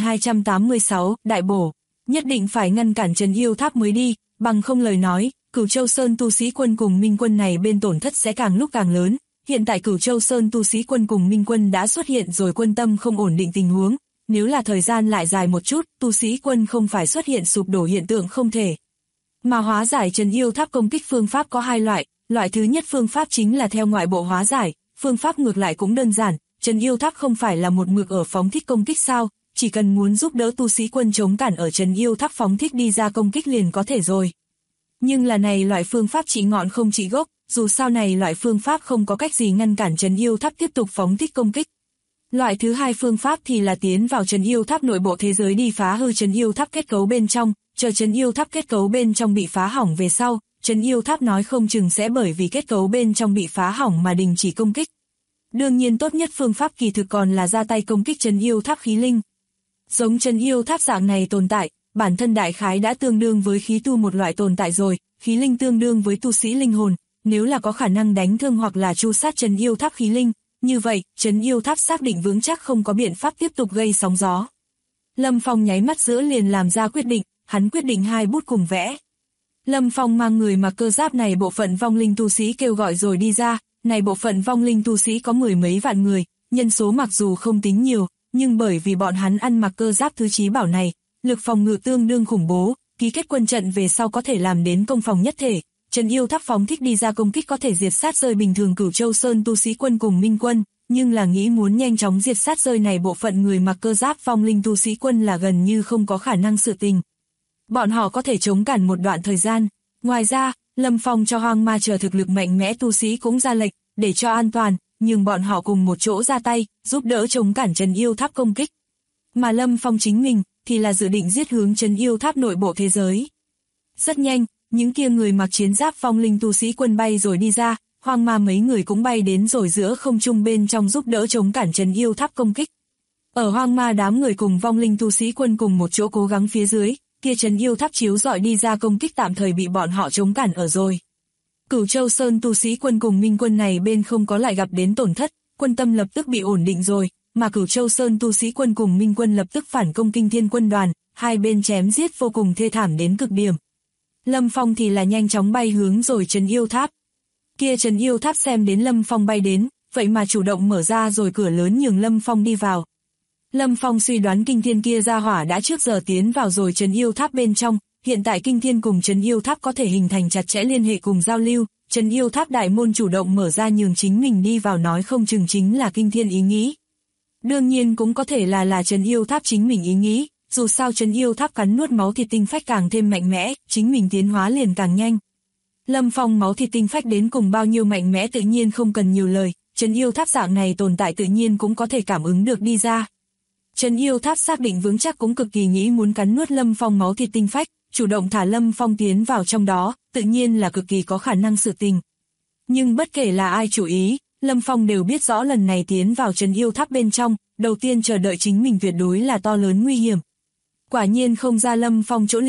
S2: 9286, Đại bổ, nhất định phải ngăn cản trấn yêu tháp mới đi, bằng không lời nói, Cửu Châu Sơn tu sĩ quân cùng Minh quân này bên tổn thất sẽ càng lúc càng lớn. Hiện tại Cửu Châu Sơn tu sĩ quân cùng Minh quân đã xuất hiện rồi quân tâm không ổn định tình huống, nếu là thời gian lại dài một chút, tu sĩ quân không phải xuất hiện sụp đổ hiện tượng không thể. Mà hóa giải trấn yêu tháp công kích phương pháp có hai loại, loại thứ nhất phương pháp chính là theo ngoại bộ hóa giải, phương pháp ngược lại cũng đơn giản, trấn yêu tháp không phải là một mực ở phóng thích công kích sao, chỉ cần muốn giúp đỡ tu sĩ quân chống cản ở trấn yêu tháp phóng thích đi ra công kích liền có thể rồi. Nhưng là này loại phương pháp trị ngọn không trị gốc, dù sao này loại phương pháp không có cách gì ngăn cản trấn yêu tháp tiếp tục phóng thích công kích. Loại thứ hai phương pháp thì là tiến vào trấn yêu tháp nội bộ thế giới đi phá hư trấn yêu tháp kết cấu bên trong, chờ trấn yêu tháp kết cấu bên trong bị phá hỏng về sau, trấn yêu tháp nói không chừng sẽ bởi vì kết cấu bên trong bị phá hỏng mà đình chỉ công kích. Đương nhiên tốt nhất phương pháp kỳ thực còn là ra tay công kích trấn yêu tháp khí linh. Giống trấn yêu tháp dạng này tồn tại, bản thân đại khái đã tương đương với khí tu một loại tồn tại rồi, khí linh tương đương với tu sĩ linh hồn, nếu là có khả năng đánh thương hoặc là tru sát trấn yêu tháp khí linh, như vậy, trấn yêu tháp xác định vững chắc không có biện pháp tiếp tục gây sóng gió. Lâm Phong nháy mắt giữa liền làm ra quyết định, hắn quyết định hai bút cùng vẽ. Lâm Phong mang người mặc cơ giáp này bộ phận vong linh tu sĩ kêu gọi rồi đi ra, này bộ phận vong linh tu sĩ có mười mấy vạn người, nhân số mặc dù không tính nhiều, nhưng bởi vì bọn hắn ăn mặc cơ giáp thứ chí bảo này, lực phòng ngự tương đương khủng bố, ký kết quân trận về sau có thể làm đến công phòng nhất thể. Trấn yêu tháp phóng thích đi ra công kích có thể diệt sát rơi bình thường Cửu Châu Sơn tu sĩ quân cùng Minh quân, nhưng là nghĩ muốn nhanh chóng diệt sát rơi này bộ phận người mặc cơ giáp vong linh tu sĩ quân là gần như không có khả năng sự tình. Bọn họ có thể chống cản một đoạn thời gian. Ngoài ra, Lâm Phong cho Hoang Ma chờ thực lực mạnh mẽ tu sĩ cũng ra lệnh, để cho an toàn, nhưng bọn họ cùng một chỗ ra tay, giúp đỡ chống cản trấn yêu tháp công kích. Mà Lâm Phong chính mình, thì là dự định giết hướng trấn yêu tháp nội bộ thế giới. Rất nhanh, những kia người mặc chiến giáp vong linh tu sĩ quân bay rồi đi ra, Hoang Ma mấy người cũng bay đến rồi giữa không trung bên trong giúp đỡ chống cản trấn yêu tháp công kích. Ở Hoang Ma đám người cùng vong linh tu sĩ quân cùng một chỗ cố gắng phía dưới, kia trấn yêu tháp chiếu rọi đi ra công kích tạm thời bị bọn họ chống cản ở rồi. Cửu Châu Sơn tu sĩ quân cùng Minh quân này bên không có lại gặp đến tổn thất, quân tâm lập tức bị ổn định rồi, mà Cửu Châu Sơn tu sĩ quân cùng Minh quân lập tức phản công Kinh Thiên quân đoàn, hai bên chém giết vô cùng thê thảm đến cực điểm. Lâm Phong thì là nhanh chóng bay hướng rồi trấn yêu tháp. Kia trấn yêu tháp xem đến Lâm Phong bay đến, vậy mà chủ động mở ra rồi cửa lớn nhường Lâm Phong đi vào. Lâm Phong suy đoán Kinh Thiên kia ra hỏa đã trước giờ tiến vào rồi trấn yêu tháp bên trong, hiện tại Kinh Thiên cùng trấn yêu tháp có thể hình thành chặt chẽ liên hệ cùng giao lưu, trấn yêu tháp đại môn chủ động mở ra nhường chính mình đi vào nói không chừng chính là Kinh Thiên ý nghĩ. Đương nhiên cũng có thể là trấn yêu tháp chính mình ý nghĩ, dù sao trấn yêu tháp cắn nuốt máu thịt tinh phách càng thêm mạnh mẽ, chính mình tiến hóa liền càng nhanh. Lâm Phong máu thịt tinh phách đến cùng bao nhiêu mạnh mẽ tự nhiên không cần nhiều lời, trấn yêu tháp dạng này tồn tại tự nhiên cũng có thể cảm ứng được đi ra. Trấn yêu tháp xác định vững chắc cũng cực kỳ nghĩ muốn cắn nuốt Lâm Phong máu thịt tinh phách, chủ động thả Lâm Phong tiến vào trong đó, tự nhiên là cực kỳ có khả năng sự tình. Nhưng bất kể là ai chủ ý, Lâm Phong đều biết rõ lần này tiến vào trấn yêu tháp bên trong, đầu tiên chờ đợi chính mình tuyệt đối là to lớn nguy hiểm. Quả nhiên không ra Lâm Phong chỗ liệu,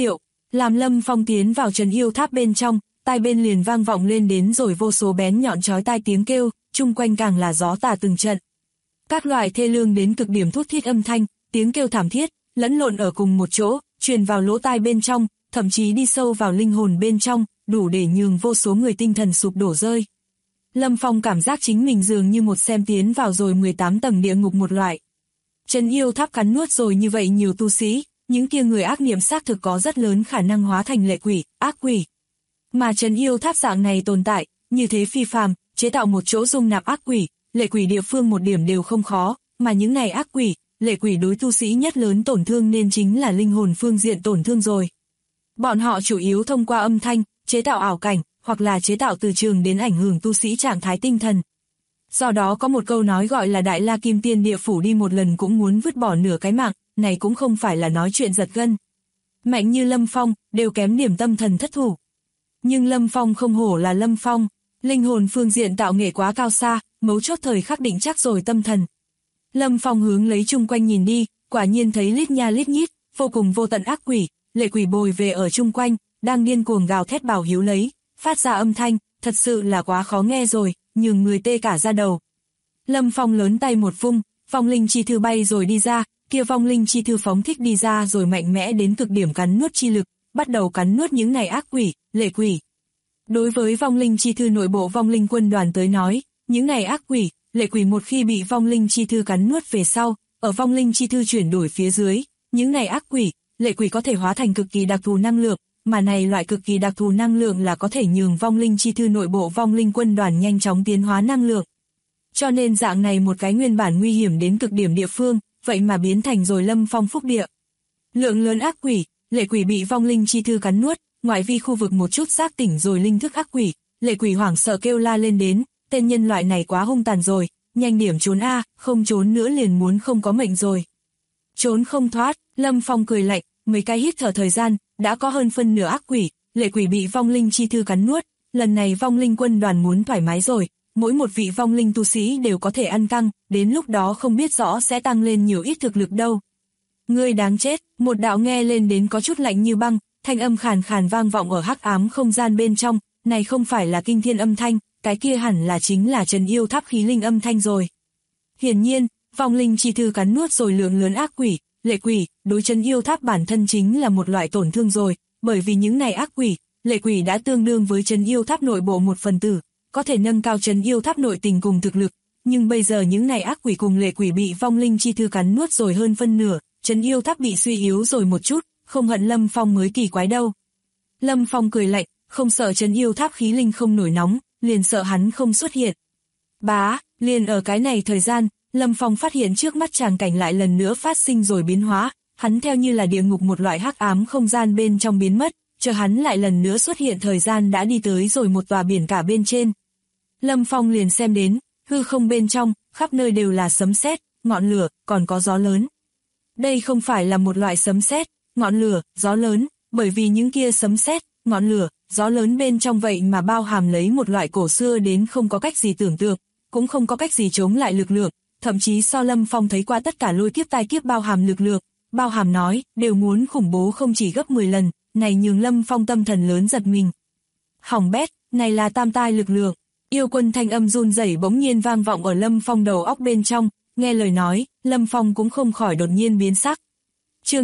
S2: Làm Lâm Phong tiến vào trấn yêu tháp bên trong, tai bên liền vang vọng lên đến rồi vô số bén nhọn chói tai tiếng kêu, chung quanh càng là gió tả từng trận. Các loại thê lương đến cực điểm thút thít âm thanh, tiếng kêu thảm thiết, lẫn lộn ở cùng một chỗ, truyền vào lỗ tai bên trong, thậm chí đi sâu vào linh hồn bên trong, đủ để nhường vô số người tinh thần sụp đổ rơi. Lâm Phong cảm giác chính mình dường như một xem tiến vào rồi 18 tầng địa ngục một loại. Trấn yêu tháp cắn nuốt rồi như vậy nhiều tu sĩ, những kia người ác niệm xác thực có rất lớn khả năng hóa thành lệ quỷ, ác quỷ. Mà trấn yêu tháp dạng này tồn tại, như thế phi phàm, chế tạo một chỗ dung nạp ác quỷ, lệ quỷ địa phương một điểm đều không khó, mà những này ác quỷ, lệ quỷ đối tu sĩ nhất lớn tổn thương nên chính là linh hồn phương diện tổn thương rồi. Bọn họ chủ yếu thông qua âm thanh, chế tạo ảo cảnh, hoặc là chế tạo từ trường đến ảnh hưởng tu sĩ trạng thái tinh thần. Do đó có một câu nói gọi là Đại La Kim Tiên địa phủ đi một lần cũng muốn vứt bỏ nửa cái mạng, này cũng không phải là nói chuyện giật gân. Mạnh như Lâm Phong, đều kém điểm tâm thần thất thủ. Nhưng Lâm Phong không hổ là Lâm Phong, linh hồn phương diện tạo nghệ quá cao xa, mấu chốt thời khắc định chắc rồi tâm thần. Lâm Phong hướng lấy chung quanh nhìn đi, quả nhiên thấy lít nha lít nhít, vô cùng vô tận ác quỷ, lệ quỷ bồi về ở chung quanh, đang điên cuồng gào thét bảo hiếu lấy, phát ra âm thanh, thật sự là quá khó nghe rồi, nhường người tê cả da đầu. Lâm Phong lớn tay một vung, vong linh chi thư bay rồi đi ra, kia vong linh chi thư phóng thích đi ra rồi mạnh mẽ đến cực điểm cắn nuốt chi lực, bắt đầu cắn nuốt những này ác quỷ, lệ quỷ. Đối với vong linh chi thư nội bộ vong linh quân đoàn tới nói, những này ác quỷ, lệ quỷ một khi bị vong linh chi thư cắn nuốt về sau, ở vong linh chi thư chuyển đổi phía dưới, những này ác quỷ, lệ quỷ có thể hóa thành cực kỳ đặc thù năng lượng, mà này loại cực kỳ đặc thù năng lượng là có thể nhường vong linh chi thư nội bộ vong linh quân đoàn nhanh chóng tiến hóa năng lượng. Cho nên dạng này một cái nguyên bản nguy hiểm đến cực điểm địa phương, vậy mà biến thành rồi Lâm Phong phúc địa. Lượng lớn ác quỷ, lệ quỷ bị vong linh chi thư cắn nuốt, ngoại vi khu vực một chút giác tỉnh rồi linh thức ác quỷ, lệ quỷ hoảng sợ kêu la lên đến, tên nhân loại này quá hung tàn rồi, nhanh điểm trốn a, không trốn nữa liền muốn không có mệnh rồi. Trốn không thoát, Lâm Phong cười lạnh, mấy cái hít thở thời gian, đã có hơn phân nửa ác quỷ, lệ quỷ bị vong linh chi thư cắn nuốt, lần này vong linh quân đoàn muốn thoải mái rồi, mỗi một vị vong linh tu sĩ đều có thể ăn căng, đến lúc đó không biết rõ sẽ tăng lên nhiều ít thực lực đâu. Ngươi đáng chết, một đạo nghe lên đến có chút lạnh như băng, thanh âm khàn khàn vang vọng ở hắc ám không gian bên trong, này không phải là kinh thiên âm thanh, cái kia hẳn là chính là trấn yêu tháp khí linh âm thanh rồi. Hiển nhiên, vong linh chi thư cắn nuốt rồi lượng lớn ác quỷ, lệ quỷ, đối trấn yêu tháp bản thân chính là một loại tổn thương rồi, bởi vì những này ác quỷ, lệ quỷ đã tương đương với trấn yêu tháp nội bộ một phần tử, có thể nâng cao trấn yêu tháp nội tình cùng thực lực, nhưng bây giờ những này ác quỷ cùng lệ quỷ bị vong linh chi thư cắn nuốt rồi hơn phân nửa, trấn yêu tháp bị suy yếu rồi một chút, không hận Lâm Phong mới kỳ quái đâu. Lâm Phong cười lạnh, không sợ trấn yêu tháp khí linh không nổi nóng, liền sợ hắn không xuất hiện. Bá, liền ở cái này thời gian, Lâm Phong phát hiện trước mắt tràng cảnh lại lần nữa phát sinh rồi biến hóa, hắn theo như là địa ngục một loại hắc ám không gian bên trong biến mất, chờ hắn lại lần nữa xuất hiện thời gian đã đi tới rồi một tòa biển cả bên trên. Lâm Phong liền xem đến, hư không bên trong, khắp nơi đều là sấm sét, ngọn lửa, còn có gió lớn. Đây không phải là một loại sấm sét, ngọn lửa, gió lớn, bởi vì những kia sấm sét, ngọn lửa, gió lớn bên trong vậy mà bao hàm lấy một loại cổ xưa đến không có cách gì tưởng tượng, cũng không có cách gì chống lại lực lượng, thậm chí so Lâm Phong thấy qua tất cả lôi kiếp tai kiếp bao hàm lực lượng, bao hàm nói, đều muốn khủng bố không chỉ gấp 10 lần, này nhường Lâm Phong tâm thần lớn giật mình. Hỏng bét, này là tam tai lực lượng. Yêu quân thanh âm run rẩy bỗng nhiên vang vọng ở Lâm Phong đầu óc bên trong, nghe lời nói, Lâm Phong cũng không khỏi đột nhiên biến sắc. Chương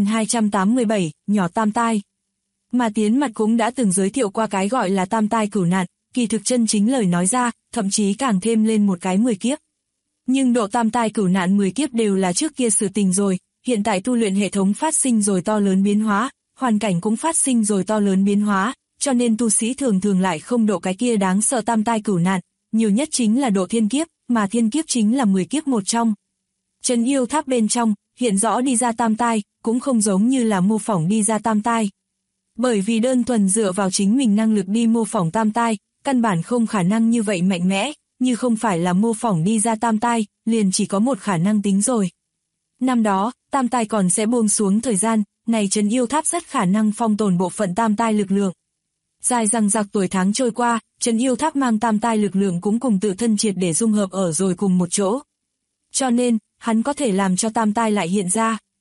S2: 9287, nhỏ tam tai. Mà Tiến Mặt cũng đã từng giới thiệu qua cái gọi là tam tai cửu nạn, kỳ thực chân chính lời nói ra, thậm chí càng thêm lên một cái 10 kiếp. Nhưng độ tam tai cửu nạn 10 kiếp đều là trước kia sự tình rồi, hiện tại tu luyện hệ thống phát sinh rồi to lớn biến hóa, hoàn cảnh cũng phát sinh rồi to lớn biến hóa, cho nên tu sĩ thường thường lại không độ cái kia đáng sợ tam tai cửu nạn, nhiều nhất chính là độ thiên kiếp, mà thiên kiếp chính là 10 kiếp một trong. Trấn yêu tháp bên trong, hiện rõ đi ra tam tai, cũng không giống như là mô phỏng đi ra tam tai. Bởi vì đơn thuần dựa vào chính mình năng lực đi mô phỏng tam tai, căn bản không khả năng như vậy mạnh mẽ, như không phải là mô phỏng đi ra tam tai, liền chỉ có một khả năng tính rồi. Năm đó, tam tai còn sẽ buông xuống thời gian, này trấn yêu tháp rất khả năng phong tồn bộ phận tam tai lực lượng. Dài dằng dặc tuổi tháng trôi qua, trấn yêu tháp mang tam tai lực lượng cũng cùng tự thân triệt để dung hợp ở rồi cùng một chỗ. Cho nên, hắn có thể làm cho tam tai lại hiện ra.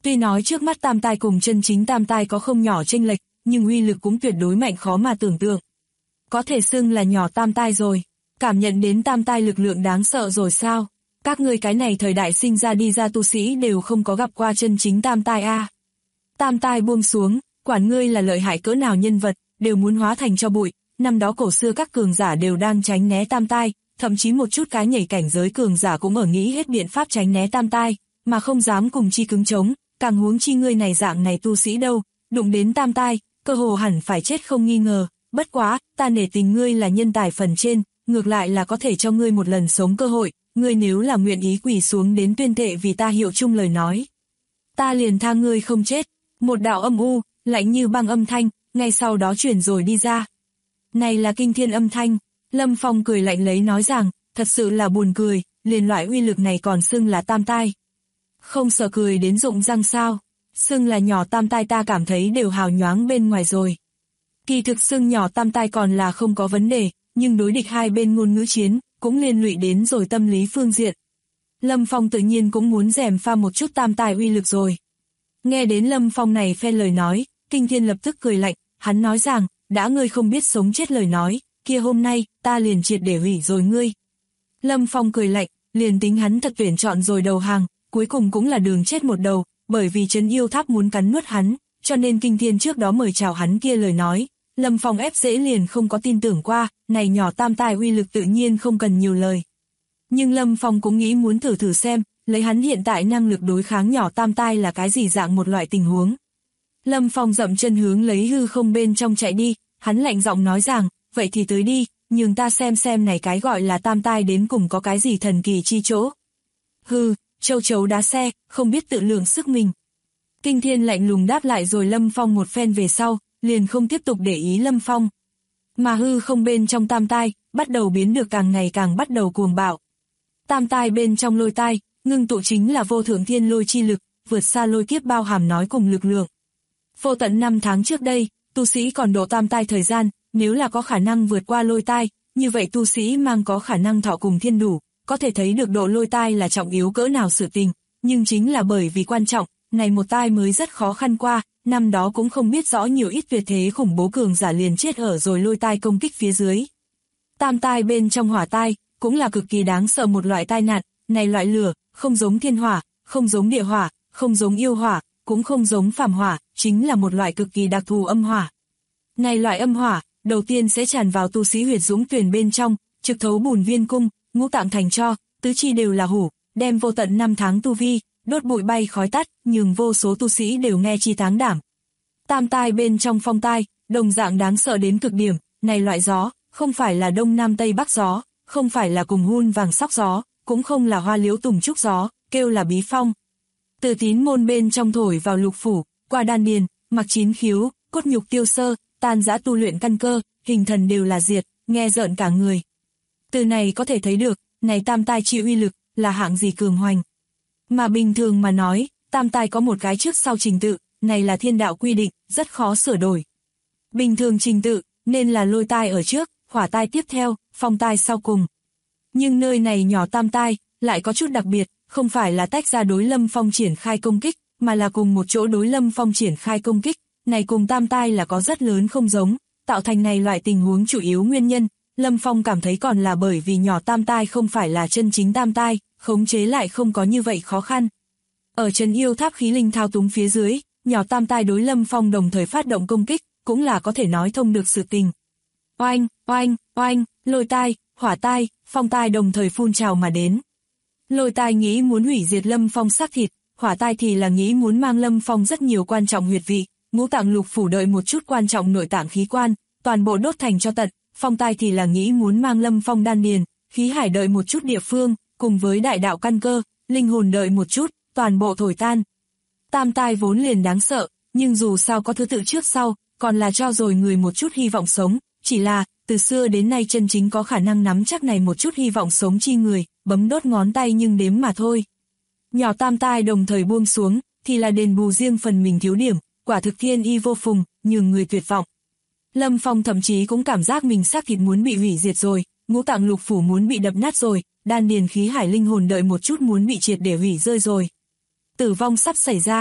S2: Tuy nói trước mắt tam tai cùng chân chính tam tai có không nhỏ chênh lệch, nhưng uy lực cũng tuyệt đối mạnh khó mà tưởng tượng. Có thể xưng là nhỏ tam tai rồi. Cảm nhận đến tam tai lực lượng đáng sợ rồi sao? Các ngươi cái này thời đại sinh ra đi ra tu sĩ đều không có gặp qua chân chính tam tai a. Tam tai buông xuống, quản ngươi là lợi hại cỡ nào nhân vật, đều muốn hóa thành cho bụi. Năm đó cổ xưa các cường giả đều đang tránh né tam tai, thậm chí một chút cái nhảy cảnh giới cường giả cũng ở nghĩ hết biện pháp tránh né tam tai, mà không dám cùng chi cứng chống, càng huống chi ngươi này dạng này tu sĩ đâu, đụng đến tam tai, cơ hồ hẳn phải chết không nghi ngờ. Bất quá, ta nể tình ngươi là nhân tài phần trên, ngược lại là có thể cho ngươi một lần sống cơ hội, ngươi nếu là nguyện ý quỳ xuống đến tuyên thệ vì ta hiệu chung lời nói. Ta liền tha ngươi không chết. Một đạo âm u, lạnh như băng âm thanh, ngay sau đó chuyển rồi đi ra. Này là kinh thiên âm thanh, Lâm Phong cười lạnh lấy nói rằng, thật sự là buồn cười, liền loại uy lực này còn xưng là tam tai. Không sợ cười đến rụng răng sao, xưng là nhỏ tam tai ta cảm thấy đều hào nhoáng bên ngoài rồi. Kỳ thực xưng nhỏ tam tai còn là không có vấn đề, nhưng đối địch hai bên ngôn ngữ chiến, cũng liên lụy đến rồi tâm lý phương diện. Lâm Phong tự nhiên cũng muốn rèm pha một chút tam tai uy lực rồi. Nghe đến Lâm Phong này phen lời nói, Kinh Thiên lập tức cười lạnh, hắn nói rằng, đã ngươi không biết sống chết lời nói, kia hôm nay, ta liền triệt để hủy rồi ngươi. Lâm Phong cười lạnh, liền tính hắn thật tuyển chọn rồi đầu hàng, cuối cùng cũng là đường chết một đầu, bởi vì Trấn Yêu Tháp muốn cắn nuốt hắn, cho nên Kinh Thiên trước đó mời chào hắn kia lời nói, Lâm Phong ép dễ liền không có tin tưởng qua, này nhỏ tam tai uy lực tự nhiên không cần nhiều lời. Nhưng Lâm Phong cũng nghĩ muốn thử xem, lấy hắn hiện tại năng lực đối kháng nhỏ tam tai là cái gì dạng một loại tình huống. Lâm Phong dậm chân hướng lấy hư không bên trong chạy đi, hắn lạnh giọng nói rằng, vậy thì tới đi, nhường ta xem này cái gọi là tam tai đến cùng có cái gì thần kỳ chi chỗ. Hừ, châu chấu đá xe, không biết tự lượng sức mình. Kinh Thiên lạnh lùng đáp lại rồi Lâm Phong một phen về sau, liền không tiếp tục để ý Lâm Phong. Mà hư không bên trong tam tai, bắt đầu biến được càng ngày càng bắt đầu cuồng bạo. Tam tai bên trong lôi tai, ngưng tụ chính là vô thượng thiên lôi chi lực, vượt xa lôi kiếp bao hàm nói cùng lực lượng. Vô tận 5 tháng trước đây, tu sĩ còn độ tam tai thời gian, nếu là có khả năng vượt qua lôi tai, như vậy tu sĩ mang có khả năng thọ cùng thiên đủ, có thể thấy được độ lôi tai là trọng yếu cỡ nào sự tình, nhưng chính là bởi vì quan trọng, này một tai mới rất khó khăn qua, năm đó cũng không biết rõ nhiều ít tuyệt thế khủng bố cường giả liền chết ở rồi lôi tai công kích phía dưới. Tam tai bên trong hỏa tai, cũng là cực kỳ đáng sợ một loại tai nạn, này loại lửa, không giống thiên hỏa, không giống địa hỏa, không giống yêu hỏa, cũng không giống phàm hỏa, chính là một loại cực kỳ đặc thù âm hỏa. Này loại âm hỏa, đầu tiên sẽ tràn vào tu sĩ huyệt dũng tuyển bên trong, trực thấu bùn viên cung, ngũ tạng thành tro, tứ chi đều là hủ, đem vô tận 5 tháng tu vi, đốt bụi bay khói tắt, nhưng vô số tu sĩ đều nghe chi táng đảm. Tam tai bên trong phong tai, đồng dạng đáng sợ đến cực điểm, này loại gió, không phải là đông nam tây bắc gió, không phải là cùng hun vàng sóc gió, cũng không là hoa liễu tùng trúc gió, kêu là bí phong. Từ tín môn bên trong thổi vào lục phủ, qua đan điền, mặc chín khiếu, cốt nhục tiêu sơ, tan rã tu luyện căn cơ, hình thần đều là diệt, nghe rợn cả người. Từ này có thể thấy được, này tam tai chi uy lực, là hạng gì cường hoành. Mà bình thường mà nói, tam tai có một cái trước sau trình tự, này là thiên đạo quy định, rất khó sửa đổi. Bình thường trình tự, nên là lôi tai ở trước, hỏa tai tiếp theo, phong tai sau cùng. Nhưng nơi này nhỏ tam tai, lại có chút đặc biệt, không phải là tách ra đối Lâm Phong triển khai công kích, mà là cùng một chỗ đối Lâm Phong triển khai công kích, này cùng tam tai là có rất lớn không giống, tạo thành này loại tình huống chủ yếu nguyên nhân, Lâm Phong cảm thấy còn là bởi vì nhỏ tam tai không phải là chân chính tam tai, khống chế lại không có như vậy khó khăn. Ở Trấn Yêu Tháp khí linh thao túng phía dưới, nhỏ tam tai đối Lâm Phong đồng thời phát động công kích, cũng là có thể nói thông được sự tình. Oanh, oanh, oanh, lôi tai, hỏa tai, phong tai đồng thời phun trào mà đến. Lôi tai nghĩ muốn hủy diệt Lâm Phong xác thịt, hỏa tai thì là nghĩ muốn mang Lâm Phong rất nhiều quan trọng huyệt vị, ngũ tạng lục phủ đợi một chút quan trọng nội tạng khí quan, toàn bộ đốt thành cho tận, phong tai thì là nghĩ muốn mang Lâm Phong đan điền, khí hải đợi một chút địa phương, cùng với đại đạo căn cơ, linh hồn đợi một chút, toàn bộ thổi tan. Tam tai vốn liền đáng sợ, nhưng dù sao có thứ tự trước sau, còn là cho rồi người một chút hy vọng sống, chỉ là, từ xưa đến nay chân chính có khả năng nắm chắc này một chút hy vọng sống chi người, bấm đốt ngón tay nhưng đếm mà thôi. Nhỏ tam tai đồng thời buông xuống, thì là đền bù riêng phần mình thiếu điểm, quả thực thiên y vô phùng, nhường người tuyệt vọng. Lâm Phong thậm chí cũng cảm giác mình xác thịt muốn bị hủy diệt rồi, ngũ tạng lục phủ muốn bị đập nát rồi, đan điền khí hải linh hồn đợi một chút muốn bị triệt để hủy rơi rồi. Tử vong sắp xảy ra,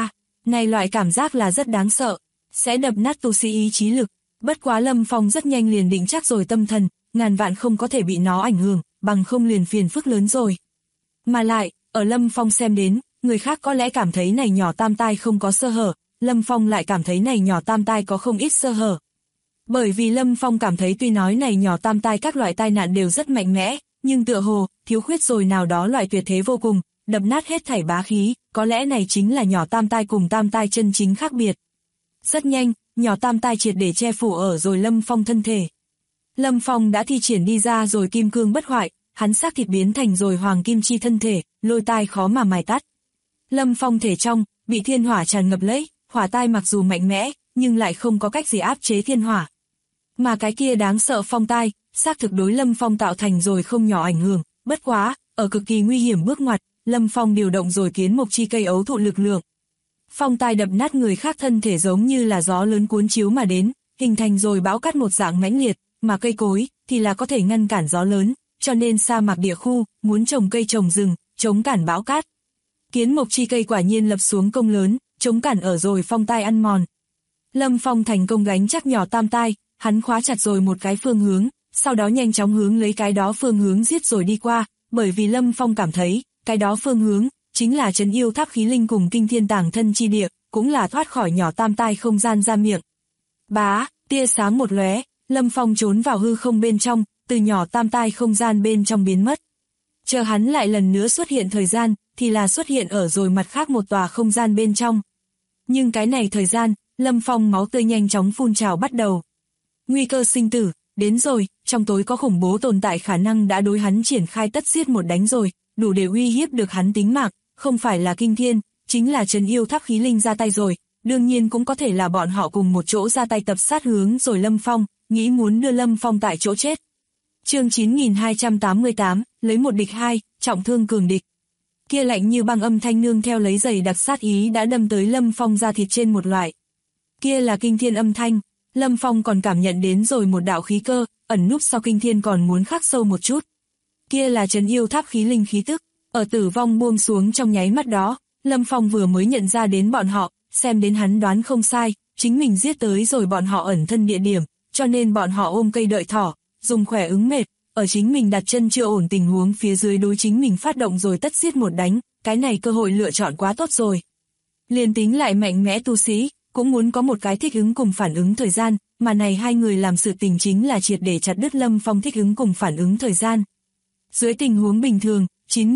S2: Này loại cảm giác là rất đáng sợ, sẽ đập nát tu sĩ ý chí lực. Bất quá Lâm Phong rất nhanh liền định chắc rồi tâm thần, ngàn vạn không có thể bị nó ảnh hưởng, bằng không liền phiền phức lớn rồi. Mà lại, ở Lâm Phong xem đến, người khác có lẽ cảm thấy này nhỏ tam tai không có sơ hở, Lâm Phong lại cảm thấy này nhỏ tam tai có không ít sơ hở. Bởi vì Lâm Phong cảm thấy tuy nói này nhỏ tam tai các loại tai nạn đều rất mạnh mẽ, nhưng tựa hồ, thiếu khuyết rồi nào đó loại tuyệt thế vô cùng, đập nát hết thảy bá khí, có lẽ này chính là nhỏ tam tai cùng tam tai chân chính khác biệt. Rất nhanh, nhỏ tam tai triệt để che phủ ở rồi Lâm Phong thân thể. Lâm Phong đã thi triển đi ra rồi kim cương bất hoại, hắn xác thịt biến thành rồi hoàng kim chi thân thể, lôi tai khó mà mài tắt. Lâm Phong thể trong, bị thiên hỏa tràn ngập lấy, hỏa tai mặc dù mạnh mẽ, nhưng lại không có cách gì áp chế thiên hỏa. Mà cái kia đáng sợ phong tai, xác thực đối Lâm Phong tạo thành rồi không nhỏ ảnh hưởng, bất quá, ở cực kỳ nguy hiểm bước ngoặt, Lâm Phong điều động rồi kiến mộc chi cây ấu thụ lực lượng. Phong tai đập nát người khác thân thể giống như là gió lớn cuốn chiếu mà đến, hình thành rồi bão cát một dạng mãnh liệt, mà cây cối thì là có thể ngăn cản gió lớn, cho nên sa mạc địa khu muốn trồng cây trồng rừng, chống cản bão cát. Kiến mộc chi cây quả nhiên lập xuống công lớn, chống cản ở rồi phong tai ăn mòn. Lâm Phong thành công gánh chắc nhỏ tam tai, hắn khóa chặt rồi một cái phương hướng, sau đó nhanh chóng hướng lấy cái đó phương hướng giết rồi đi qua, bởi vì Lâm Phong cảm thấy, cái đó phương hướng chính là trấn yêu tháp khí linh cùng kinh thiên tàng thân chi địa, cũng là thoát khỏi nhỏ tam tai không gian ra miệng. Bá, tia sáng một lóe, Lâm Phong trốn vào hư không bên trong, từ nhỏ tam tai không gian bên trong biến mất. Chờ hắn lại lần nữa xuất hiện thời gian, thì là xuất hiện ở rồi mặt khác một tòa không gian bên trong. Nhưng cái này thời gian, Lâm Phong máu tươi nhanh chóng phun trào bắt đầu. Nguy cơ sinh tử, đến rồi, trong tối có khủng bố tồn tại khả năng đã đối hắn triển khai tất giết một đánh rồi, đủ để uy hiếp được hắn tính mạng, không phải là kinh thiên, chính là trấn yêu tháp khí linh ra tay rồi, đương nhiên cũng có thể là bọn họ cùng một chỗ ra tay tập sát hướng rồi Lâm Phong, nghĩ muốn đưa Lâm Phong tại chỗ chết. Chương 9288, lấy một địch hai, trọng thương cường địch. Kia lạnh như băng âm thanh nương theo lấy giày đặc sát ý đã đâm tới Lâm Phong ra thịt trên một loại. Kia là kinh thiên âm thanh, Lâm Phong còn cảm nhận đến rồi một đạo khí cơ, ẩn núp sau kinh thiên còn muốn khắc sâu một chút. Kia là trấn yêu tháp khí linh khí tức, ở tử vong buông xuống trong nháy mắt đó, Lâm Phong vừa mới nhận ra đến bọn họ, xem đến hắn đoán không sai, chính mình giết tới rồi bọn họ ẩn thân địa điểm, cho nên bọn họ ôm cây đợi thỏ, dùng khỏe ứng mệt, ở chính mình đặt chân chưa ổn tình huống phía dưới đối chính mình phát động rồi tất giết một đánh, cái này cơ hội lựa chọn quá tốt rồi. Liền tính lại mạnh mẽ tu sĩ, cũng muốn có một cái thích ứng cùng phản ứng thời gian, mà này hai người làm sự tình chính là triệt để chặt đứt Lâm Phong thích ứng cùng phản ứng thời gian. Dưới tình huống bình thường,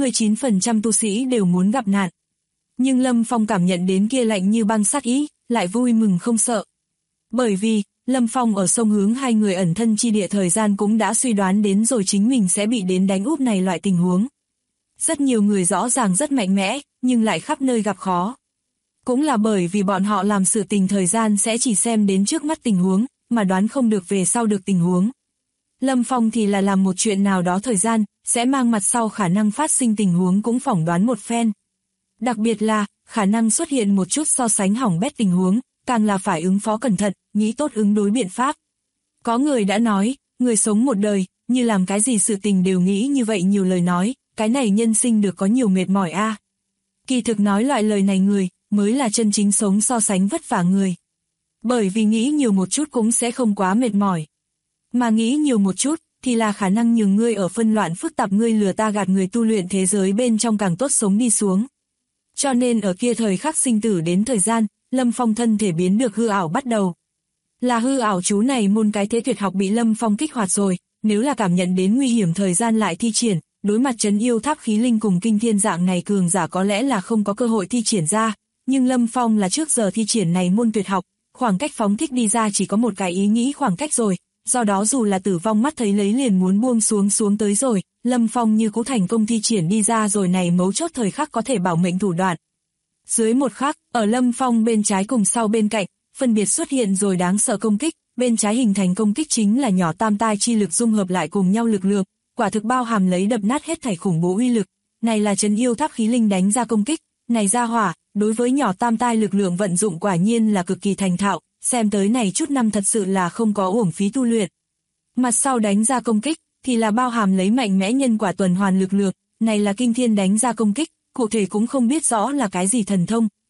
S2: 99% tu sĩ đều muốn gặp nạn. Nhưng Lâm Phong cảm nhận đến kia lạnh như băng sát ý, lại vui mừng không sợ. Bởi vì, Lâm Phong ở sông hướng hai người ẩn thân chi địa thời gian cũng đã suy đoán đến rồi chính mình sẽ bị đến đánh úp này loại tình huống. Rất nhiều người rõ ràng rất mạnh mẽ, nhưng lại khắp nơi gặp khó. Cũng là bởi vì bọn họ làm sự tình thời gian sẽ chỉ xem đến trước mắt tình huống, mà đoán không được về sau được tình huống. Lâm Phong thì là làm một chuyện nào đó thời gian, sẽ mang mặt sau khả năng phát sinh tình huống cũng phỏng đoán một phen. Đặc biệt là, khả năng xuất hiện một chút so sánh hỏng bét tình huống, càng là phải ứng phó cẩn thận, nghĩ tốt ứng đối biện pháp. Có người đã nói, người sống một đời, như làm cái gì sự tình đều nghĩ như vậy nhiều lời nói, cái này nhân sinh được có nhiều mệt mỏi a. Kỳ thực nói loại lời này người, mới là chân chính sống so sánh vất vả người. Bởi vì nghĩ nhiều một chút cũng sẽ không quá mệt mỏi. Mà nghĩ nhiều một chút, thì là khả năng nhường ngươi ở phân loạn phức tạp ngươi lừa ta gạt người tu luyện thế giới bên trong càng tốt sống đi xuống. Cho nên ở kia thời khắc sinh tử đến thời gian, Lâm Phong thân thể biến được hư ảo bắt đầu. Là hư ảo chú này môn cái thế tuyệt học bị Lâm Phong kích hoạt rồi, nếu là cảm nhận đến nguy hiểm thời gian lại thi triển, đối mặt trấn yêu tháp khí linh cùng kinh thiên dạng này cường giả có lẽ là không có cơ hội thi triển ra, nhưng Lâm Phong là trước giờ thi triển này môn tuyệt học, khoảng cách phóng thích đi ra chỉ có một cái ý nghĩ khoảng cách rồi, do đó dù là tử vong mắt thấy lấy liền muốn buông xuống tới rồi, Lâm Phong như cũ thành công thi triển đi ra rồi này mấu chốt thời khắc có thể bảo mệnh thủ đoạn. Dưới một khắc, ở Lâm Phong bên trái cùng sau bên cạnh, phân biệt xuất hiện rồi đáng sợ công kích, bên trái hình thành công kích chính là nhỏ tam tai chi lực dung hợp lại cùng nhau lực lượng, quả thực bao hàm lấy đập nát hết thảy khủng bố uy lực, này là trấn yêu tháp khí linh đánh ra công kích, này ra hỏa, đối với nhỏ tam tai lực lượng vận dụng quả nhiên là cực kỳ thành thạo, xem tới này chút năm thật sự là không có uổng phí tu luyện. Mặt sau đánh ra công kích, thì là bao hàm lấy mạnh mẽ nhân quả tuần hoàn lực lượng, này là kinh thiên đánh ra công kích, cụ thể cũng không biết rõ là cái gì thần thông,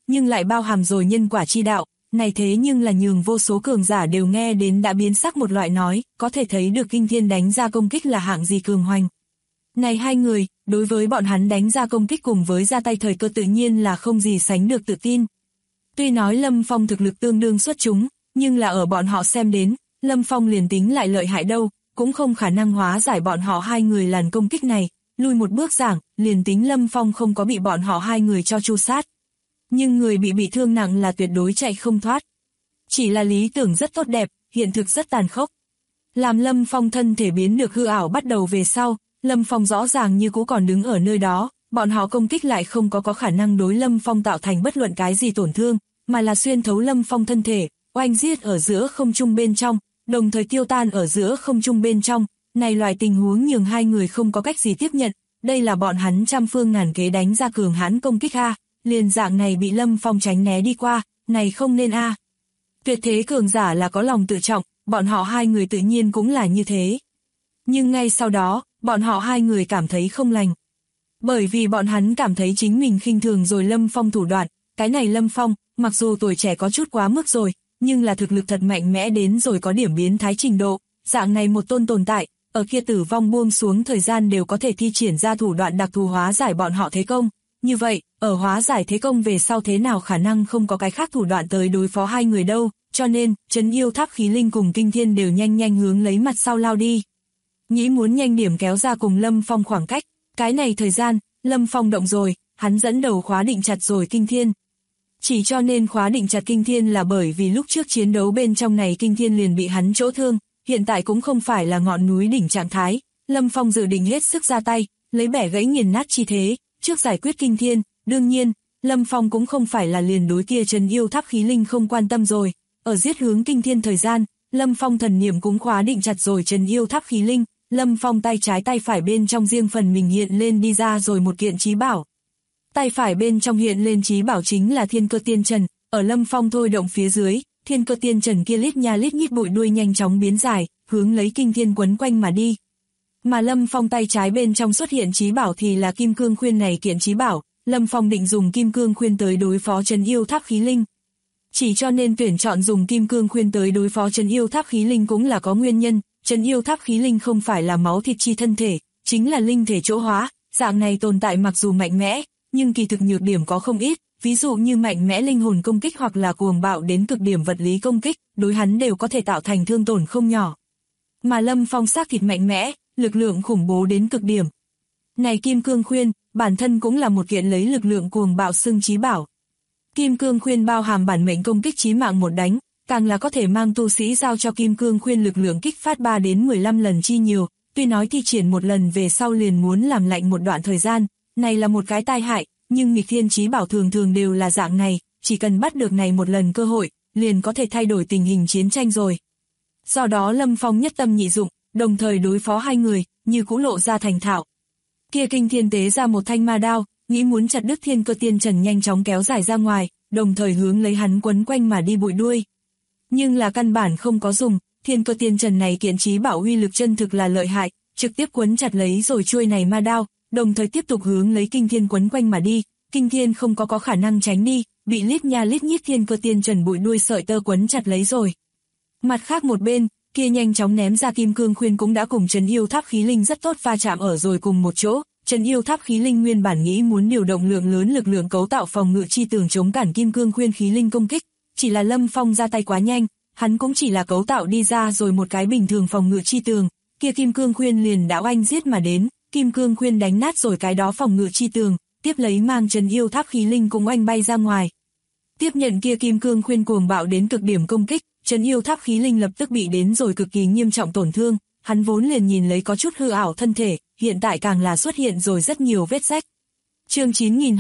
S2: nhưng lại bao hàm rồi nhân quả chi đạo, này thế nhưng là nhường vô số cường giả đều nghe đến đã biến sắc một loại nói, có thể thấy được kinh thiên đánh ra công kích là hạng gì cường hoành. Này hai người, đối với bọn hắn đánh ra công kích cùng với ra tay thời cơ tự nhiên là không gì sánh được tự tin. Tuy nói Lâm Phong thực lực tương đương xuất chúng, nhưng là ở bọn họ xem đến, Lâm Phong liền tính lại lợi hại đâu, cũng không khả năng hóa giải bọn họ hai người làn công kích này, lùi một bước giảng, liền tính Lâm Phong không có bị bọn họ hai người cho tru sát. Nhưng người bị thương nặng là tuyệt đối chạy không thoát. Chỉ là lý tưởng rất tốt đẹp, hiện thực rất tàn khốc. Làm Lâm Phong thân thể biến được hư ảo bắt đầu về sau, Lâm Phong rõ ràng như cũ còn đứng ở nơi đó, bọn họ công kích lại không có khả năng đối Lâm Phong tạo thành bất luận cái gì tổn thương, mà là xuyên thấu Lâm Phong thân thể, oanh giết ở giữa không trung bên trong, đồng thời tiêu tan ở giữa không trung bên trong. Này loại tình huống nhường hai người không có cách gì tiếp nhận, đây là bọn hắn trăm phương ngàn kế đánh ra cường hãn công kích a, liền dạng này bị Lâm Phong tránh né đi qua, này không nên a. Tuyệt thế cường giả là có lòng tự trọng, bọn họ hai người tự nhiên cũng là như thế. Nhưng ngay sau đó, bọn họ hai người cảm thấy không lành. Bởi vì bọn hắn cảm thấy chính mình khinh thường rồi Lâm Phong thủ đoạn, cái này Lâm Phong, mặc dù tuổi trẻ có chút quá mức rồi, nhưng là thực lực thật mạnh mẽ đến rồi có điểm biến thái trình độ, dạng này một tôn tồn tại, ở kia tử vong buông xuống thời gian đều có thể thi triển ra thủ đoạn đặc thù hóa giải bọn họ thế công. Như vậy, ở hóa giải thế công về sau thế nào khả năng không có cái khác thủ đoạn tới đối phó hai người đâu, cho nên, Trấn Yêu Tháp Khí Linh cùng Kinh Thiên đều nhanh hướng lấy mặt sau lao đi. Nghĩ muốn nhanh điểm kéo ra cùng Lâm Phong khoảng cách, cái này thời gian, Lâm Phong động rồi, hắn dẫn đầu khóa định chặt rồi Kinh Thiên. Chỉ cho nên khóa định chặt Kinh Thiên là bởi vì lúc trước chiến đấu bên trong này Kinh Thiên liền bị hắn chỗ thương, hiện tại cũng không phải là ngọn núi đỉnh trạng thái, Lâm Phong dự định hết sức ra tay, lấy bẻ gãy nghiền nát chi thế, trước giải quyết Kinh Thiên. Đương nhiên, Lâm Phong cũng không phải là liền đối kia Trấn Yêu Tháp Khí Linh không quan tâm rồi, ở giết hướng Kinh Thiên thời gian, Lâm Phong thần niệm cũng khóa định chặt rồi Trấn Yêu Tháp Khí Linh, Lâm Phong tay trái tay phải bên trong riêng phần mình hiện lên đi ra rồi một kiện chí bảo. Tay phải bên trong hiện lên chí bảo chính là Thiên Cơ Tiên Trần, ở Lâm Phong thôi động phía dưới, Thiên Cơ Tiên Trần kia lít nha lít nhít bụi đuôi nhanh chóng biến dài, hướng lấy Kinh Thiên quấn quanh mà đi. Mà Lâm Phong tay trái bên trong xuất hiện chí bảo thì là Kim Cương Khuyên này kiện chí bảo, Lâm Phong định dùng Kim Cương Khuyên tới đối phó Trấn Yêu Tháp Khí Linh. Chỉ cho nên tuyển chọn dùng Kim Cương Khuyên tới đối phó Trấn Yêu Tháp Khí Linh cũng là có nguyên nhân, Trấn Yêu Tháp Khí Linh không phải là máu thịt chi thân thể, chính là linh thể chỗ hóa, dạng này tồn tại mặc dù mạnh mẽ, nhưng kỳ thực nhược điểm có không ít, ví dụ như mạnh mẽ linh hồn công kích hoặc là cuồng bạo đến cực điểm vật lý công kích, đối hắn đều có thể tạo thành thương tổn không nhỏ. Mà Lâm Phong xác thịt mạnh mẽ, lực lượng khủng bố đến cực điểm. Này Kim Cương Khuyên, bản thân cũng là một kiện lấy lực lượng cuồng bạo xưng chí bảo. Kim Cương Khuyên bao hàm bản mệnh công kích chí mạng một đánh, càng là có thể mang tu sĩ giao cho Kim Cương Khuyên lực lượng kích phát 3 đến 15 lần chi nhiều, tuy nói thi triển một lần về sau liền muốn làm lạnh một đoạn thời gian, này là một cái tai hại, nhưng nghịch thiên chí bảo thường đều là dạng này, chỉ cần bắt được này một lần cơ hội, liền có thể thay đổi tình hình chiến tranh rồi. Do đó Lâm Phong nhất tâm nhị dụng, đồng thời đối phó hai người, như cũ lộ ra thành thạo. Kia Kinh Thiên tế ra một thanh ma đao, nghĩ muốn chặt đứt Thiên Cơ Tiên Trần nhanh chóng kéo dài ra ngoài, đồng thời hướng lấy hắn quấn quanh mà đi bụi đuôi. Nhưng là căn bản không có dùng, Thiên Cơ Tiên Trần này kiện chí bảo uy lực chân thực là lợi hại, trực tiếp quấn chặt lấy rồi chuôi này ma đao, đồng thời tiếp tục hướng lấy Kinh Thiên quấn quanh mà đi. Kinh Thiên không có khả năng tránh đi, bị lít nha lít nhít Thiên Cơ Tiên Trần bụi đuôi sợi tơ quấn chặt lấy rồi. Mặt khác một bên, kia nhanh chóng ném ra Kim Cương Khuyên cũng đã cùng Trấn Yêu Tháp Khí Linh rất tốt va chạm ở rồi cùng một chỗ. Trấn Yêu Tháp Khí Linh nguyên bản nghĩ muốn điều động lượng lớn lực lượng cấu tạo phòng ngự chi tường chống cản Kim Cương Khuyên Khí Linh công kích, chỉ là Lâm Phong ra tay quá nhanh, hắn cũng chỉ là cấu tạo đi ra rồi một cái bình thường phòng ngự chi tường, kia Kim Cương Khuyên liền đã oanh giết mà đến, Kim Cương Khuyên đánh nát rồi cái đó phòng ngự chi tường, tiếp lấy mang Trấn Yêu Tháp Khí Linh cũng oanh bay ra ngoài. Tiếp nhận kia Kim Cương Khuyên cuồng bạo đến cực điểm công kích, Trấn Yêu Tháp Khí Linh lập tức bị đến rồi cực kỳ nghiêm trọng tổn thương, hắn vốn liền nhìn lấy có chút hư ảo thân thể, hiện tại càng là xuất hiện rồi rất nhiều vết rách. Chương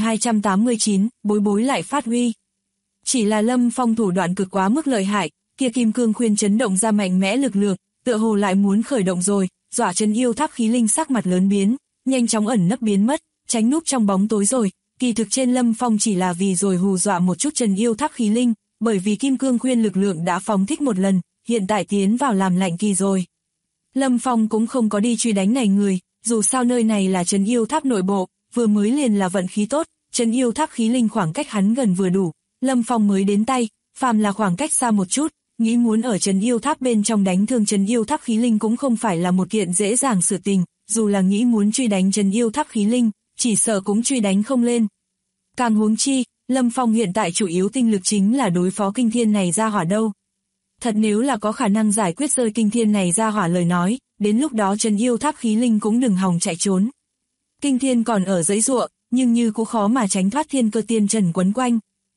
S2: 9289, bối lại phát huy. Chỉ là Lâm Phong thủ đoạn cực quá mức lợi hại, kia Kim Cương Khuyên chấn động ra mạnh mẽ lực lượng, tựa hồ lại muốn khởi động rồi, dọa Trấn Yêu Tháp Khí Linh sắc mặt lớn biến, nhanh chóng ẩn nấp biến mất, tránh núp trong bóng tối rồi. Kỳ thực trên Lâm Phong chỉ là vì rồi hù dọa một chút Trấn Yêu Tháp Khí Linh, bởi vì Kim Cương Khuyên lực lượng đã phóng thích một lần, hiện tại tiến vào làm lạnh kỳ rồi. Lâm Phong cũng không có đi truy đánh này người, dù sao nơi này là Trấn Yêu Tháp nội bộ, vừa mới liền là vận khí tốt, Trấn Yêu Tháp Khí Linh khoảng cách hắn gần vừa đủ, Lâm Phong mới đến tay, phàm là khoảng cách xa một chút, nghĩ muốn ở trấn yêu tháp bên trong đánh thương trấn yêu tháp khí linh cũng không phải là một kiện dễ dàng sự tình, dù là nghĩ muốn truy đánh trấn yêu tháp khí linh, chỉ sợ cũng truy đánh không lên. Càng huống chi, Lâm Phong hiện tại chủ yếu tinh lực chính là đối phó kinh thiên này ra hỏa đâu. Thật nếu là có khả năng giải quyết rơi kinh thiên này ra hỏa lời nói, đến lúc đó trấn yêu tháp khí linh cũng đừng hòng chạy trốn. Kinh thiên còn ở giãy giụa, nhưng như cũng khó mà tránh thoát thiên cơ tiên trần quấn quanh.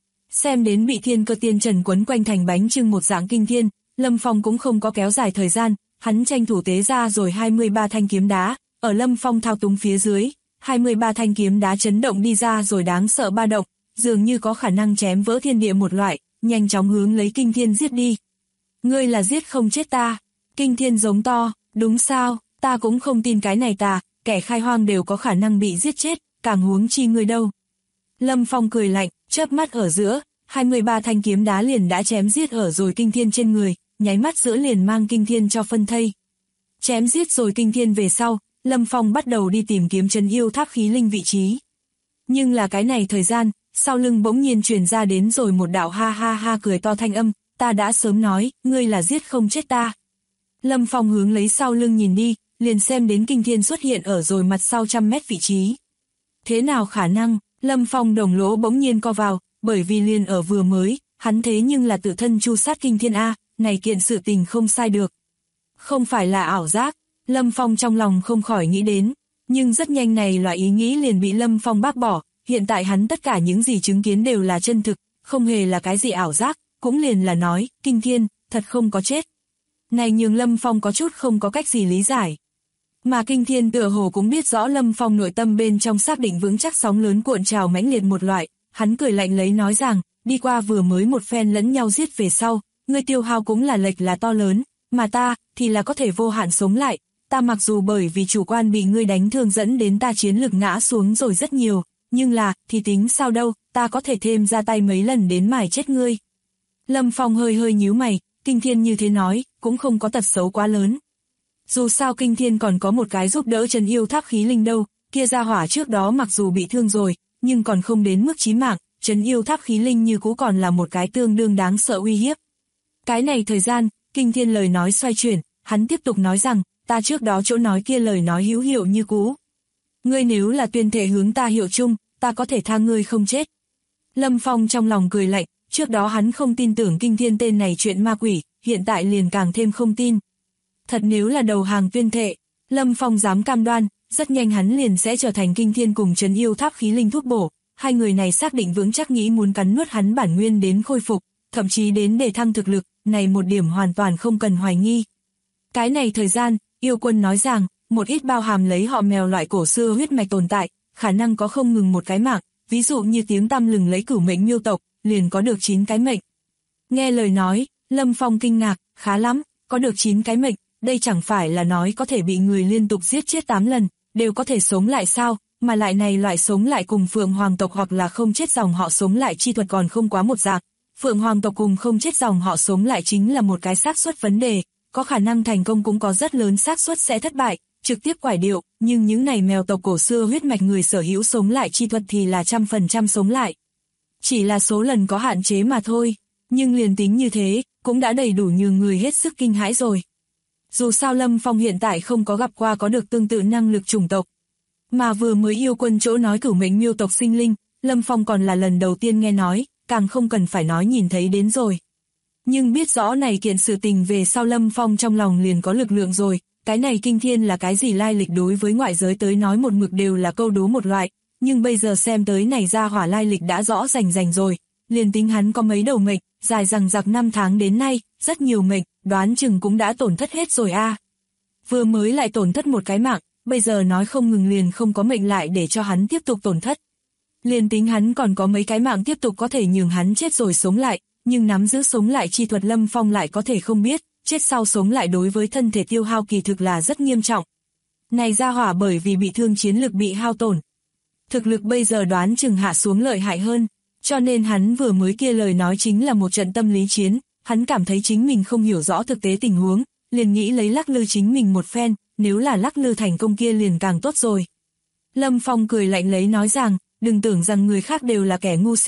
S2: Xem đến bị thiên cơ tiên trần quấn quanh thành bánh chưng một dạng kinh thiên, Lâm Phong cũng không có kéo dài thời gian, hắn tranh thủ tế ra rồi 23 thanh kiếm đá, ở Lâm Phong thao túng phía dưới, 23 thanh kiếm đá chấn động đi ra rồi đáng sợ ba động, dường như có khả năng chém vỡ thiên địa một loại, nhanh chóng hướng lấy kinh thiên giết đi. Ngươi là giết không chết ta. Kinh thiên giống to, đúng sao, ta cũng không tin cái này ta, kẻ khai hoang đều có khả năng bị giết chết, càng huống chi ngươi đâu. Lâm Phong cười lạnh, chớp mắt ở giữa, 23 thanh kiếm đá liền đã chém giết ở rồi kinh thiên trên người, nháy mắt giữa liền mang kinh thiên cho phân thây. Chém giết rồi kinh thiên về sau, Lâm Phong bắt đầu đi tìm kiếm trấn yêu tháp khí linh vị trí. Nhưng là cái này thời gian, sau lưng bỗng nhiên truyền ra đến rồi một đạo ha ha ha cười to thanh âm, ta đã sớm nói, ngươi là giết không chết ta. Lâm Phong hướng lấy sau lưng nhìn đi, liền xem đến kinh thiên xuất hiện ở rồi mặt sau 100 mét vị trí. Thế nào khả năng, Lâm Phong đồng lỗ bỗng nhiên co vào, bởi vì liền ở vừa mới, hắn thế nhưng là tự thân chu sát kinh thiên A, này kiện sự tình không sai được. Không phải là ảo giác, Lâm Phong trong lòng không khỏi nghĩ đến, nhưng rất nhanh này loại ý nghĩ liền bị Lâm Phong bác bỏ, hiện tại hắn tất cả những gì chứng kiến đều là chân thực, không hề là cái gì ảo giác, cũng liền là nói, kinh thiên, thật không có chết. Này nhường Lâm Phong có chút không có cách gì lý giải. Mà kinh thiên tựa hồ cũng biết rõ Lâm Phong nội tâm bên trong xác định vững chắc sóng lớn cuộn trào mãnh liệt một loại, hắn cười lạnh lấy nói rằng, đi qua vừa mới một phen lẫn nhau giết về sau, ngươi tiêu hao cũng là lệch là to lớn, mà ta, thì là có thể vô hạn sống lại, ta mặc dù bởi vì chủ quan bị ngươi đánh thương dẫn đến ta chiến lực ngã xuống rồi rất nhiều, nhưng là, thì tính sao đâu, ta có thể thêm ra tay mấy lần đến mài chết ngươi. Lâm Phong hơi hơi nhíu mày, kinh thiên như thế nói, cũng không có tật xấu quá lớn. Dù sao kinh thiên còn có một cái giúp đỡ trấn yêu tháp khí linh đâu, kia ra hỏa trước đó mặc dù bị thương rồi, nhưng còn không đến mức chí mạng, trấn yêu tháp khí linh như cũ còn là một cái tương đương đáng sợ uy hiếp. Cái này thời gian, kinh thiên lời nói xoay chuyển, hắn tiếp tục nói rằng, ta trước đó chỗ nói kia lời nói hữu hiệu như cũ. Ngươi nếu là tuyên thệ hướng ta hiệu chung, ta có thể tha ngươi không chết. Lâm Phong trong lòng cười lạnh, trước đó hắn không tin tưởng kinh thiên tên này chuyện ma quỷ, hiện tại liền càng thêm không tin. Thật nếu là đầu hàng tuyên thệ, Lâm Phong dám cam đoan, rất nhanh hắn liền sẽ trở thành kinh thiên cùng trấn yêu tháp khí linh thuốc bổ, hai người này xác định vững chắc nghĩ muốn cắn nuốt hắn bản nguyên đến khôi phục, thậm chí đến để thăng thực lực, này một điểm hoàn toàn không cần hoài nghi. Cái này thời gian, yêu quân nói rằng, một ít bao hàm lấy họ mèo loại cổ xưa huyết mạch tồn tại, khả năng có không ngừng một cái mạng, ví dụ như tiếng tăm lừng lấy cửu mệnh miêu tộc, liền có được 9 cái mệnh. Nghe lời nói, Lâm Phong kinh ngạc, khá lắm, có được 9 cái mệnh, đây chẳng phải là nói có thể bị người liên tục giết chết 8 lần, đều có thể sống lại sao, mà lại này loại sống lại cùng Phượng Hoàng tộc hoặc là không chết dòng họ sống lại chi thuật còn không quá một dạng. Phượng Hoàng tộc cùng không chết dòng họ sống lại chính là một cái xác suất vấn đề, có khả năng thành công cũng có rất lớn xác suất sẽ thất bại, trực tiếp quải điệu, nhưng những này mèo tộc cổ xưa huyết mạch người sở hữu sống lại chi thuật thì là 100% sống lại. Chỉ là số lần có hạn chế mà thôi, nhưng liền tính như thế, cũng đã đầy đủ nhường người hết sức kinh hãi rồi. Dù sao Lâm Phong hiện tại không có gặp qua có được tương tự năng lực chủng tộc. Mà vừa mới yêu quân chỗ nói cửu mệnh miêu tộc sinh linh, Lâm Phong còn là lần đầu tiên nghe nói, càng không cần phải nói nhìn thấy đến rồi. Nhưng biết rõ này kiện sự tình về sau Lâm Phong trong lòng liền có lực lượng rồi, cái này kinh thiên là cái gì lai lịch đối với ngoại giới tới nói một mực đều là câu đố một loại, nhưng bây giờ xem tới này ra hỏa lai lịch đã rõ rành rồi, liền tính hắn có mấy đầu mệnh, dài rằng giặc 5 tháng đến nay, rất nhiều mệnh, đoán chừng cũng đã tổn thất hết rồi a. Vừa mới lại tổn thất một cái mạng, bây giờ nói không ngừng liền không có mệnh lại để cho hắn tiếp tục tổn thất. Liền tính hắn còn có mấy cái mạng tiếp tục có thể nhường hắn chết rồi sống lại, nhưng nắm giữ sống lại chi thuật Lâm Phong lại có thể không biết, chết sau sống lại đối với thân thể tiêu hao kỳ thực là rất nghiêm trọng. Này ra hỏa bởi vì bị thương chiến lực bị hao tổn. Thực lực bây giờ đoán chừng hạ xuống lợi hại hơn, cho nên hắn vừa mới kia lời nói chính là một trận tâm lý chiến, hắn cảm thấy chính mình không hiểu rõ thực tế tình huống, liền nghĩ lấy lắc lư chính mình một phen, nếu là lắc lư thành công kia liền càng tốt rồi. Lâm Phong cười lạnh lấy nói rằng, đừng tưởng rằng người khác đều là kẻ ngu si,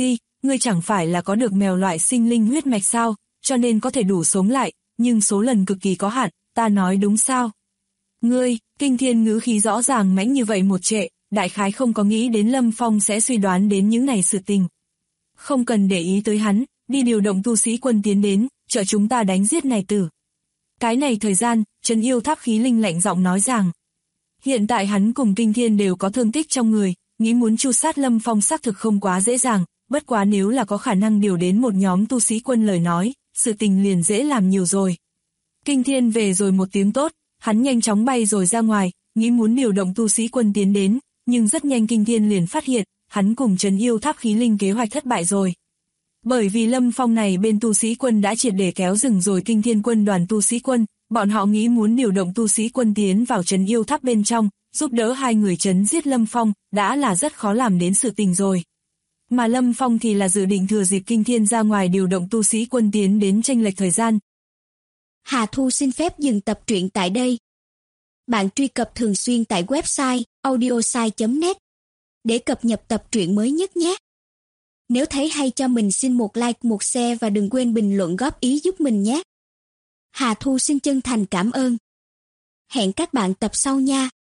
S2: ngươi chẳng phải là có được mèo loại sinh linh huyết mạch sao, cho nên có thể đủ sống lại, nhưng số lần cực kỳ có hạn, ta nói đúng sao? Ngươi, Kinh Thiên ngữ khí rõ ràng mãnh như vậy một trệ, đại khái không có nghĩ đến Lâm Phong sẽ suy đoán đến những này sự tình. Không cần để ý tới hắn, đi điều động tu sĩ quân tiến đến, trợ chúng ta đánh giết này tử. Cái này thời gian, Trấn Yêu Tháp khí linh lạnh giọng nói rằng, hiện tại hắn cùng Kinh Thiên đều có thương tích trong người, nghĩ muốn tru sát Lâm Phong xác thực không quá dễ dàng, bất quá nếu là có khả năng điều đến một nhóm tu sĩ quân lời nói, sự tình liền dễ làm nhiều rồi. Kinh Thiên về rồi một tiếng tốt, hắn nhanh chóng bay rồi ra ngoài, nghĩ muốn điều động tu sĩ quân tiến đến, nhưng rất nhanh Kinh Thiên liền phát hiện, hắn cùng Trấn Yêu Tháp khí linh kế hoạch thất bại rồi. Bởi vì Lâm Phong này bên tu sĩ quân đã triệt để kéo rừng rồi Kinh Thiên quân đoàn tu sĩ quân, bọn họ nghĩ muốn điều động tu sĩ quân tiến vào Trấn Yêu Tháp bên trong, giúp đỡ hai người trấn giết Lâm Phong, đã là rất khó làm đến sự tình rồi. Mà Lâm Phong thì là dự định thừa dịp Kinh Thiên ra ngoài điều động tu sĩ quân tiến đến chênh lệch thời gian.
S3: Hà Thu xin phép dừng tập truyện tại đây. Bạn truy cập thường xuyên tại website audiosai.net để cập nhật tập truyện mới nhất nhé. Nếu thấy hay cho mình xin một like, một share và đừng quên bình luận góp ý giúp mình nhé. Hà Thu xin chân thành cảm ơn. Hẹn các bạn tập sau nha.